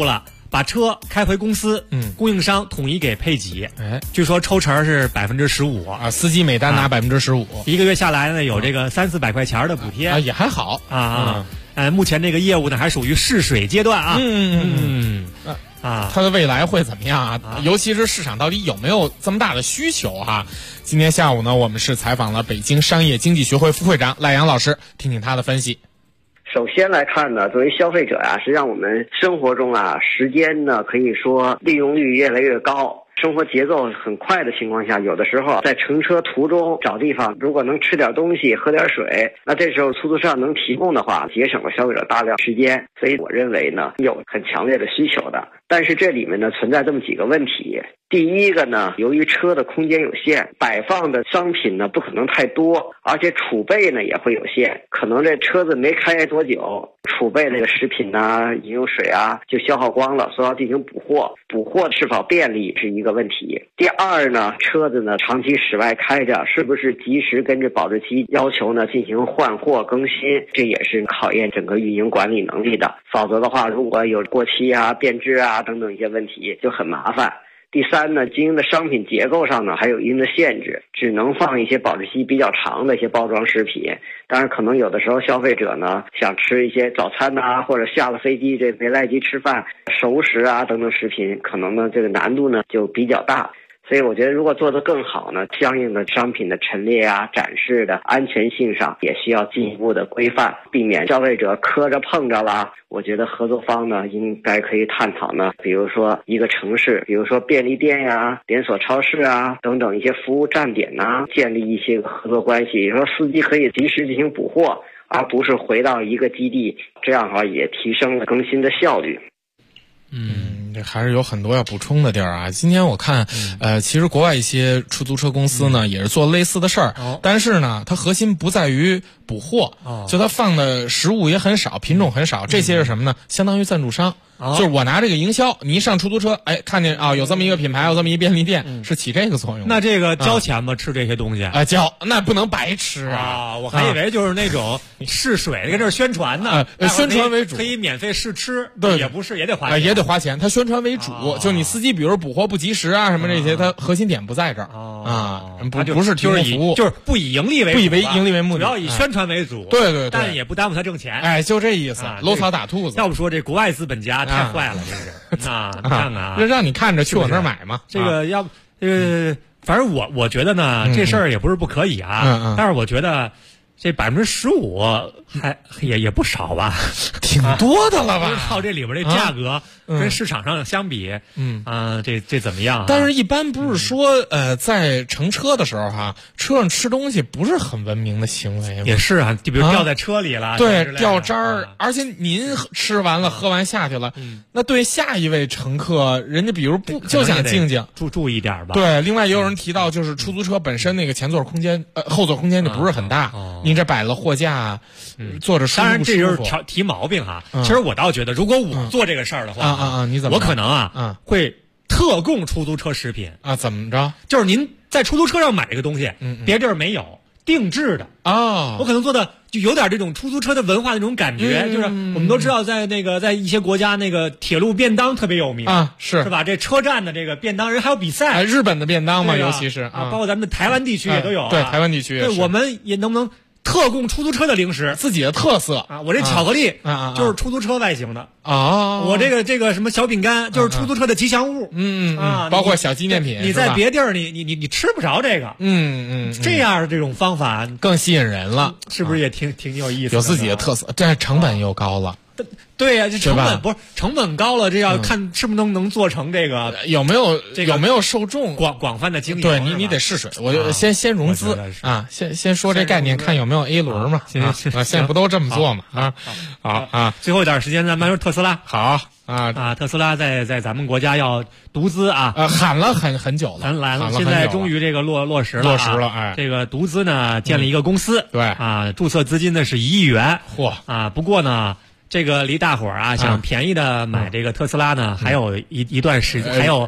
Speaker 7: 把车开回公司，供应商统一给配给。据说抽成是15%啊，
Speaker 4: 司机每单拿15%，
Speaker 7: 一个月下来呢有这个300-400块钱的补贴
Speaker 4: 也还好
Speaker 7: 啊。目前这个业务呢还属于试水阶段啊。
Speaker 4: 它的未来会怎么样啊？尤其是市场到底有没有这么大的需求哈？今天下午呢，我们是采访了北京商业经济学会副会长赖阳老师，听听他的分析。
Speaker 8: 首先来看呢，作为消费者啊，实际上我们生活中啊，时间呢可以说利用率越来越高。生活节奏很快的情况下，有的时候在乘车途中找地方，如果能吃点东西喝点水，那这时候出租车能提供的话，节省了消费者大量时间，所以我认为呢有很强烈的需求的。但是这里面呢存在这么几个问题。第一个呢，由于车的空间有限，摆放的商品呢不可能太多，而且储备呢也会有限，可能这车子没开多久，储备那个食品啊、饮用水啊就消耗光了，所以要进行补货。补货是否便利是一个问题。第二呢，车子呢长期室外开着，是不是及时跟着保质期要求呢进行换货更新，这也是考验整个运营管理能力的。否则的话，如果有过期啊、变质啊等等一些问题，就很麻烦。第三呢，经营的商品结构上呢还有一定的限制，只能放一些保质期比较长的一些包装食品。当然可能有的时候消费者呢想吃一些早餐啊，或者下了飞机这没来及吃饭熟食啊等等食品，可能呢这个难度呢就比较大。所以我觉得如果做得更好呢，相应的商品的陈列啊、展示的安全性上也需要进一步的规范，避免消费者磕着碰着了。我觉得合作方呢应该可以探讨呢，比如说一个城市，比如说便利店呀、连锁超市啊等等一些服务站点呐，建立一些合作关系，比如说司机可以及时进行补货，而不是回到一个基地，这样的话也提升了更新的效率。
Speaker 4: 这还是有很多要补充的地儿啊。今天我看，其实国外一些出租车公司呢，也是做类似的事儿，但是呢，它核心不在于补货，就它放的食物也很少，品种很少，这些是什么呢？相当于赞助商。就是我拿这个营销，你一上出租车，看见有这么一个品牌，有这么一便利店，是起这个作用。
Speaker 7: 那这个交钱吗？吃这些东西？
Speaker 4: 交，那不能白吃啊！
Speaker 7: 我还以为就是那种试水跟这儿宣传呢，
Speaker 4: 宣传为主，
Speaker 7: 可以免费试吃，
Speaker 4: 对，
Speaker 7: 也不是，也得花钱，
Speaker 4: 也得花钱。它宣传为主，就你司机，比如补货不及时啊，什么这些，它核心点不在这儿不是提供服务，
Speaker 7: 就是不以盈利为
Speaker 4: 不以盈利为目的，
Speaker 7: 主要以宣传为主。
Speaker 4: 对，
Speaker 7: 但也不耽误他挣钱。
Speaker 4: 就这意思，搂草打兔子。
Speaker 7: 要不说这国外资本家太坏了，这是。你看看啊，
Speaker 4: 让你看着去我那儿买嘛。
Speaker 7: 这个要反正我觉得呢，这事儿也不是不可以啊。但是我觉得这15%还也不少吧，
Speaker 4: 挺多的了吧？
Speaker 7: 靠这里边这价格跟市场上相比，这怎么样？
Speaker 4: 但是一般不是说在乘车的时候哈，车上吃东西不是很文明的行为吗？
Speaker 7: 也是啊，就比如掉在车里了，
Speaker 4: 对，掉渣儿，而且您吃完了喝完下去了，那对下一位乘客，人家比如不就想静静，
Speaker 7: 注意点吧。
Speaker 4: 对，另外也有人提到，就是出租车本身那个前座空间后座空间就不是很大，你这摆了货架，坐着舒服。
Speaker 7: 当然这就是提毛病哈。其实我倒觉得，如果我做这个事儿的话，
Speaker 4: 你怎么？
Speaker 7: 我可能会特供出租车食品
Speaker 4: 啊？怎么着？
Speaker 7: 就是您在出租车上买这个东西，别地儿没有，定制的
Speaker 4: 啊。
Speaker 7: 我可能做的就有点这种出租车的文化那种感觉，就是我们都知道，在一些国家那个铁路便当特别有名
Speaker 4: 啊，
Speaker 7: 是吧？这车站的这个便当人还有比赛，
Speaker 4: 日本的便当嘛，尤其是
Speaker 7: 包括咱们的台湾地区也都有。
Speaker 4: 对，台湾地区也是。
Speaker 7: 我们也能不能特供出租车的零食，
Speaker 4: 自己的特色
Speaker 7: 啊！我这巧克力就是出租车外形的
Speaker 4: 啊，
Speaker 7: 我这个什么小饼干就是出租车的吉祥物，
Speaker 4: 包括小纪念品。
Speaker 7: 你在别地儿你吃不着这个，这样这种方法
Speaker 4: 更吸引人了，
Speaker 7: 是不是也挺有意思？
Speaker 4: 有自己的特色，但是成本又高了。
Speaker 7: 对呀，这成本高了，这要看是不是能做成这个
Speaker 4: 有没有受众
Speaker 7: 广泛的经营。
Speaker 4: 对你得试水，我就先融资啊，先说这概念，看有没有 A 轮嘛。现在不都这么做嘛？好，
Speaker 7: 最后一点时间咱们说特斯拉。
Speaker 4: 好
Speaker 7: 特斯拉在咱们国家要独资啊，
Speaker 4: 喊了很久了，
Speaker 7: 来了，现在终于这个落实了。
Speaker 4: 哎，
Speaker 7: 这个独资呢建立一个公司，
Speaker 4: 对
Speaker 7: 注册资金呢是1亿元。
Speaker 4: 嚯
Speaker 7: 不过呢。这个离大伙儿想便宜的买这个特斯拉呢，还有一段时间，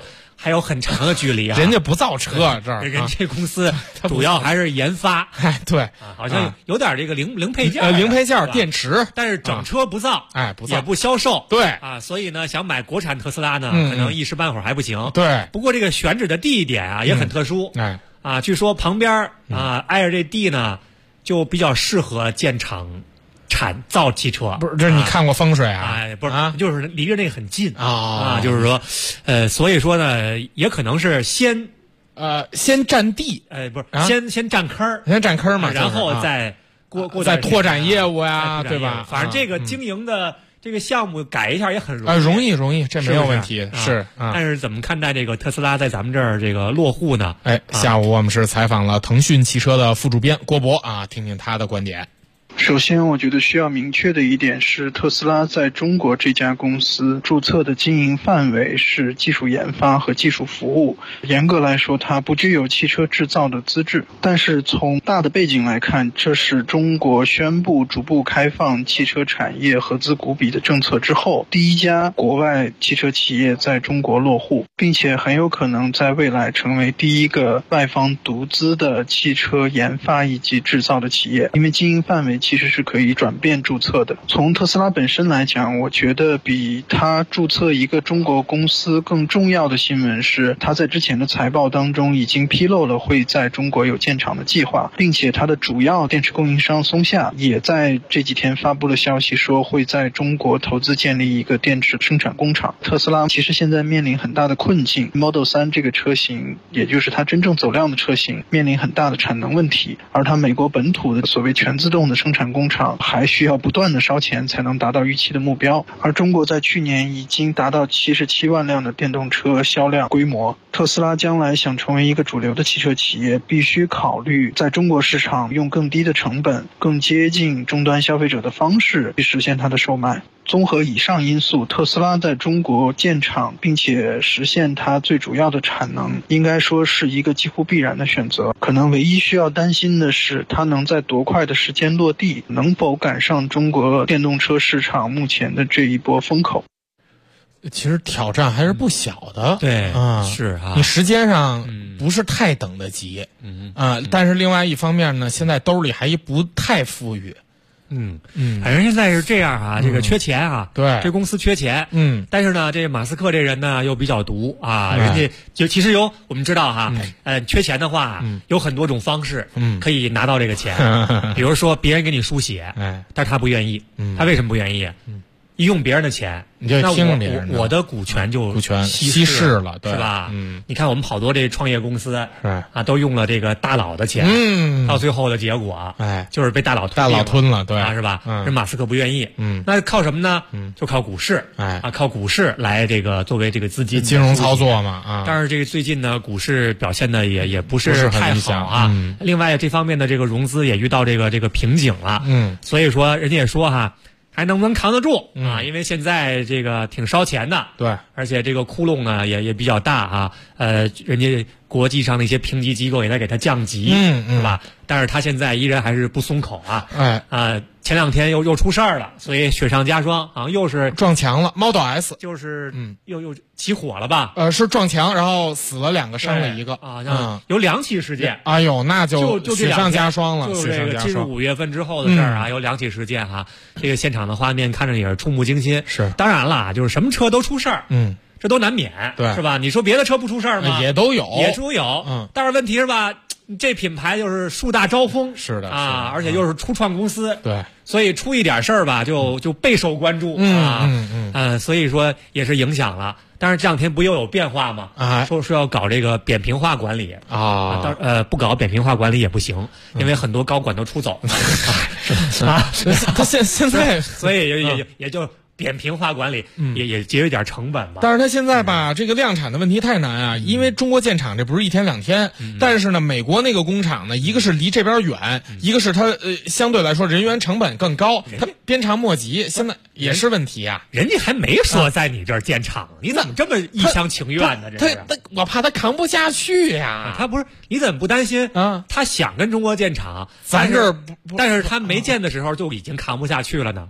Speaker 7: 还有很长的距离啊。
Speaker 4: 人家不造车这儿，
Speaker 7: 人这公司主要还是研发。
Speaker 4: 对，
Speaker 7: 好像有点这个零配件，
Speaker 4: 零配件电池，
Speaker 7: 但是整车不造，
Speaker 4: 不造
Speaker 7: 也不销售。
Speaker 4: 对
Speaker 7: 啊，所以呢，想买国产特斯拉呢，可能一时半会儿还不行。
Speaker 4: 对，
Speaker 7: 不过这个选址的地点啊也很特殊。据说旁边挨着这地呢，就比较适合建厂造汽车。
Speaker 4: 不是，这你看过风水啊？
Speaker 7: 不是，就是离着那个很近就是说，所以说呢，也可能是先
Speaker 4: 占地，
Speaker 7: 不是，先占坑
Speaker 4: 先占坑嘛，
Speaker 7: 然后再
Speaker 4: 再拓展业务呀，对吧？
Speaker 7: 反正这个经营的这个项目改一下也很容易，
Speaker 4: 容易，这没有问题。是，
Speaker 7: 但是怎么看待这个特斯拉在咱们这儿这个落户呢？
Speaker 4: 下午我们是采访了腾讯汽车的副主编郭博听听他的观点。
Speaker 10: 首先，我觉得需要明确的一点是，特斯拉在中国这家公司注册的经营范围是技术研发和技术服务。严格来说，它不具有汽车制造的资质。但是从大的背景来看，这是中国宣布逐步开放汽车产业合资股比的政策之后，第一家国外汽车企业在中国落户，并且很有可能在未来成为第一个外方独资的汽车研发以及制造的企业，因为经营范围其实是可以转变注册的。从特斯拉本身来讲，我觉得比他注册一个中国公司更重要的新闻是，他在之前的财报当中已经披露了会在中国有建厂的计划，并且他的主要电池供应商松下也在这几天发布了消息，说会在中国投资建立一个电池生产工厂。特斯拉其实现在面临很大的困境， Model 3这个车型，也就是它真正走量的车型，面临很大的产能问题，而它美国本土的所谓全自动的生产工厂还需要不断的烧钱才能达到预期的目标。而中国在去年已经达到77万辆的电动车销量规模，特斯拉将来想成为一个主流的汽车企业，必须考虑在中国市场用更低的成本、更接近终端消费者的方式去实现它的售卖。综合以上因素，特斯拉在中国建厂并且实现它最主要的产能，应该说是一个几乎必然的选择。可能唯一需要担心的是，它能在多快的时间落地，能否赶上中国电动车市场目前的这一波风口。
Speaker 4: 其实挑战还是不小的，
Speaker 7: 对，是啊，
Speaker 4: 你时间上不是太等得及，但是另外一方面呢，现在兜里还不太富裕。
Speaker 7: 反正现在是这样这个缺钱
Speaker 4: 对，
Speaker 7: 这公司缺钱，但是呢，这马斯克这人呢又比较毒人家就其实我们知道缺钱的话，有很多种方式可以拿到这个钱，比如说别人给你输血，但是他不愿意，他为什么不愿意？一用别人的钱，
Speaker 4: 你就听别人的，
Speaker 7: 我的股权就
Speaker 4: 稀释了，
Speaker 7: 是吧？你看我们好多这创业公司都用了这个大佬的钱，到最后的结果就是被大佬
Speaker 4: 吞了，对，
Speaker 7: 是吧？人马斯克不愿意，那靠什么呢？就靠股市，靠股市来这个作为这个资金
Speaker 4: 金融操作嘛，
Speaker 7: 但是这个最近呢，股市表现的也不是太好另外这方面的这个融资也遇到这个瓶颈了，所以说人家也说还能不能扛得住因为现在这个挺烧钱的，
Speaker 4: 对，
Speaker 7: 而且这个窟窿呢也比较大人家国际上的一些评级机构也在给他降级，是吧？但是他现在依然还是不松口前两天又出事儿了，所以雪上加霜又是
Speaker 4: 撞墙了 Model S，
Speaker 7: 就是又起火了吧？
Speaker 4: 是撞墙，然后死了2个，伤了1个
Speaker 7: 有2起事件。
Speaker 4: 哎呦，那就雪上加霜了。
Speaker 7: 就是这个进入5月份之后的事儿有2起事件这个现场的画面看着也是触目惊心。
Speaker 4: 是，
Speaker 7: 当然了，就是什么车都出事儿，这都难免，
Speaker 4: 对，
Speaker 7: 是吧？你说别的车不出事儿吗？
Speaker 4: 也都有，
Speaker 7: 但是问题是吧？这品牌就是树大招风，
Speaker 4: 是的
Speaker 7: 而且又是初创公司，
Speaker 4: 对，
Speaker 7: 所以出一点事儿吧，就备受关注所以说也是影响了。但是这两天不又有变化吗？说要搞这个扁平化管理不搞扁平化管理也不行，因为很多高管都出走
Speaker 4: 他现在，
Speaker 7: 所以也就。扁平化管理也节约点成本吧。
Speaker 4: 但是他现在吧，这个量产的问题太难因为中国建厂这不是1天2天，但是呢，美国那个工厂呢，一个是离这边远，一个是它相对来说人员成本更高，它鞭长莫及，现在也是问题
Speaker 7: 人家还没说在你这儿建厂，你怎么这么一厢情愿呢？
Speaker 4: 我怕他扛不下去
Speaker 7: 他不是，你怎么不担心他想跟中国建厂，
Speaker 4: 咱这儿，
Speaker 7: 但是他没建的时候就已经扛不下去了呢。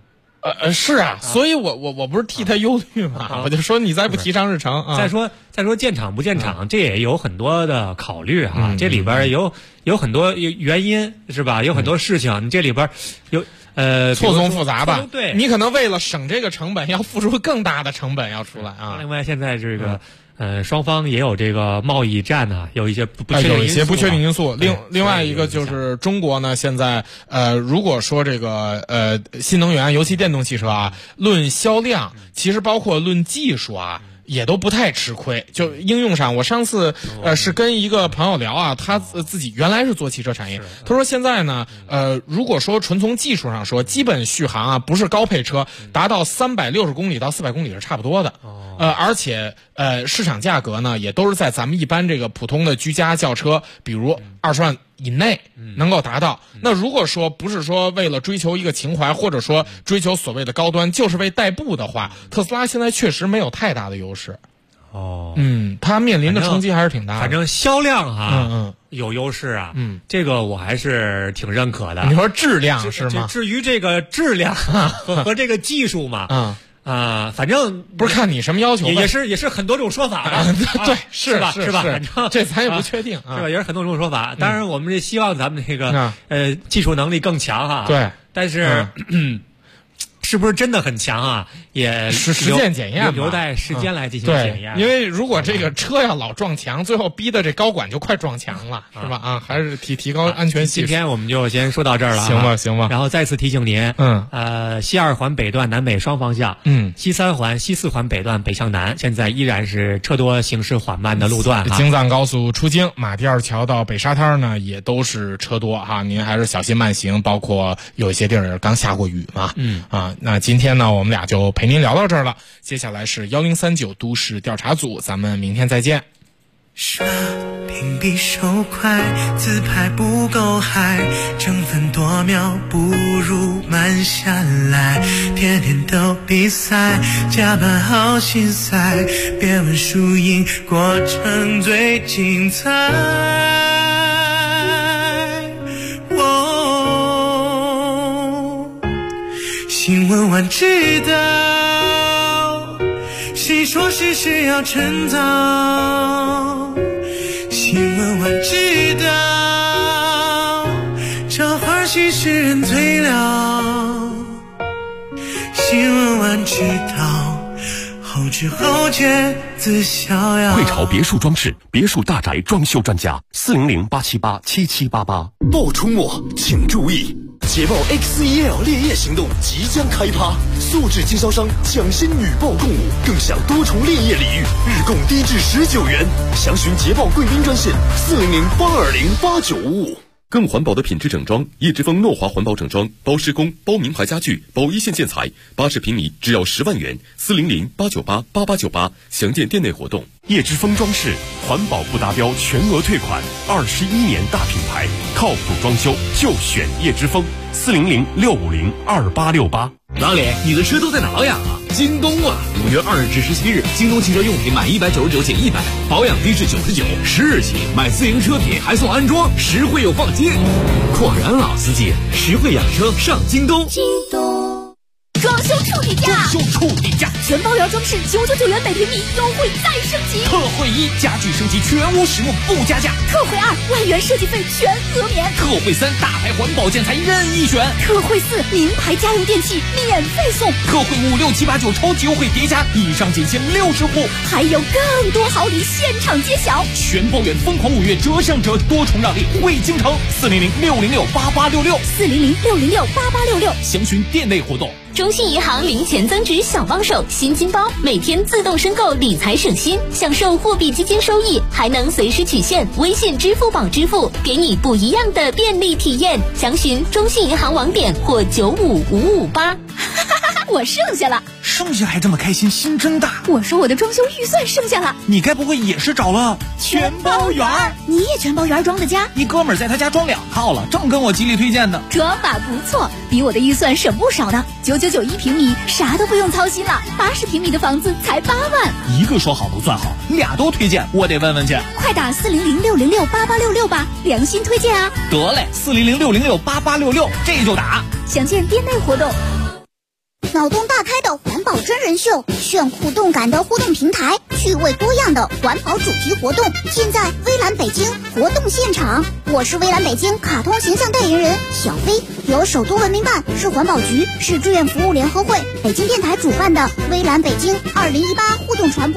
Speaker 4: 是啊，所以我不是替他忧虑嘛，我就说你再不提上日程啊。
Speaker 7: 再说建厂不建厂，这也有很多的考虑啊，这里边有很多原因是吧？有很多事情，你这里边有
Speaker 4: 错综复杂吧？
Speaker 7: 对，
Speaker 4: 你可能为了省这个成本，要付出更大的成本要出来啊。
Speaker 7: 另外，现在这个。双方也有这个贸易战呢，有一些不确定因素，
Speaker 4: 有一些不确定因素。另外一个就是中国呢，现在如果说这个新能源，尤其电动汽车啊，论销量，其实包括论技术啊。也都不太吃亏，就应用上，我上次是跟一个朋友聊啊，他自己原来是做汽车产业，他说现在呢，如果说纯从技术上说，基本续航啊，不是高配车，达到360公里到400公里是差不多的，而且市场价格呢，也都是在咱们一般这个普通的居家轿车，比如20万以内能够达到。那如果说不是说为了追求一个情怀，或者说追求所谓的高端，就是为代步的话，特斯拉现在确实没有太大的优势。它面临的冲击还是挺大的。
Speaker 7: 反正销量有优势啊，这个我还是挺认可的。
Speaker 4: 你说质量是吗？
Speaker 7: 至于这个质量和这个技术嘛，反正
Speaker 4: 不是看你什么要求，
Speaker 7: 也是很多种说法的。
Speaker 4: 对，
Speaker 7: 是吧？反正
Speaker 4: 这咱也不确定
Speaker 7: 是吧？也是很多种说法。当然，我们是希望咱们这个技术能力更强哈。
Speaker 4: 对，
Speaker 7: 但是是不是真的很强啊？也
Speaker 4: 是实践检验，
Speaker 7: 留待时间来进行检验。
Speaker 4: 因为如果这个车要老撞墙，最后逼的这高管就快撞墙了，是吧？还是提高安全系数。
Speaker 7: 今天我们就先说到这儿了，
Speaker 4: 行吧。
Speaker 7: 然后再次提醒您，西2环北段南北双方向，西3环、西4环北段北向南，现在依然是车多、行驶缓慢的路段。
Speaker 4: 京藏高速出京马甸桥到北沙滩呢，也都是车多哈，您还是小心慢行。包括有一些地儿刚下过雨嘛，那今天呢，我们俩就陪您聊到这儿了。接下来是1039都市调查组，咱们明天再见。
Speaker 11: 刷屏比手快，自拍不够嗨，争分夺秒不如慢下来，天天都比赛，加班好心塞，别问输赢，过程最精彩。新闻晚知道，谁说事事要趁早？新闻晚知道，这花絮使人醉了。新闻晚知道，后知后觉自逍遥。
Speaker 17: 汇潮别墅装饰，别墅大宅装修专家，400-878-7788。
Speaker 24: 暴出没，请注意！捷豹 XEL 烈焰行动即将开趴，素质经销商抢先女豹共舞，更享多重烈焰礼遇，日供低至19元。详询捷豹贵宾专线400-820-8955。
Speaker 17: 更环保的品质整装，叶之峰诺华环保整装，包施工、包名牌家具、包一线建材，80平米只要10万元，400-898-8898，详见店内活动。
Speaker 1: 叶之峰装饰环保不达标全额退款，21年大品牌，靠谱装修就选叶之峰，400-650-2868。
Speaker 19: 老李，你的车都在哪呀？京东啊！5月2日至17日，京东汽车用品满199减100，保养低至99，10日起买自营车品还送安装，实惠又放心。果然老司机，实惠养车上京东。
Speaker 23: 京东装修处底价，全包圆装饰999元每平米，优惠再升级。
Speaker 21: 特惠1，家具升级全屋使用不加价。
Speaker 23: 特惠2，万元设计费全额免。
Speaker 21: 特惠3，大牌环保建材任意选。
Speaker 23: 特惠4，名牌家用电器免费送。
Speaker 21: 特惠5、6、7、8、9超级优惠叠加，以上仅限60户，
Speaker 23: 还有更多好礼现场揭晓。
Speaker 21: 全包圆疯狂5月折上折，多重让利惠京城，400-606-8866，400-606-8866，详询店内活动。
Speaker 18: 中信银行零钱增值小帮手新金包，每天自动申购理财省心，享受货币基金收益，还能随时取现，微信、支付宝支付，给你不一样的便利体验。详询中信银行网点或95558。
Speaker 23: 我剩下了，
Speaker 21: 剩下还这么开心，心真大。
Speaker 23: 我说我的装修预算剩下了，
Speaker 21: 你该不会也是找了
Speaker 23: 全包圆？你也全包圆装的家？
Speaker 21: 一哥们儿在他家装2套了，正跟我极力推荐的。
Speaker 23: 这把不错，比我的预算省不少呢。9991平米，啥都不用操心了。80平米的房子才8万。
Speaker 21: 一个说好不算好，俩都推荐，我得问问去。
Speaker 23: 快打400-606-8866吧，良心推荐啊！
Speaker 21: 得嘞，400-606-8866，这就打。
Speaker 23: 详见店内活动。
Speaker 6: 脑洞大开的环保真人秀，炫酷动感的互动平台，趣味多样的环保主题活动，尽在微蓝北京活动现场。我是微蓝北京卡通形象代言人小飞，由首都文明办、市环保局、市志愿服务联合会、北京电台主办的微蓝北京2018互动传播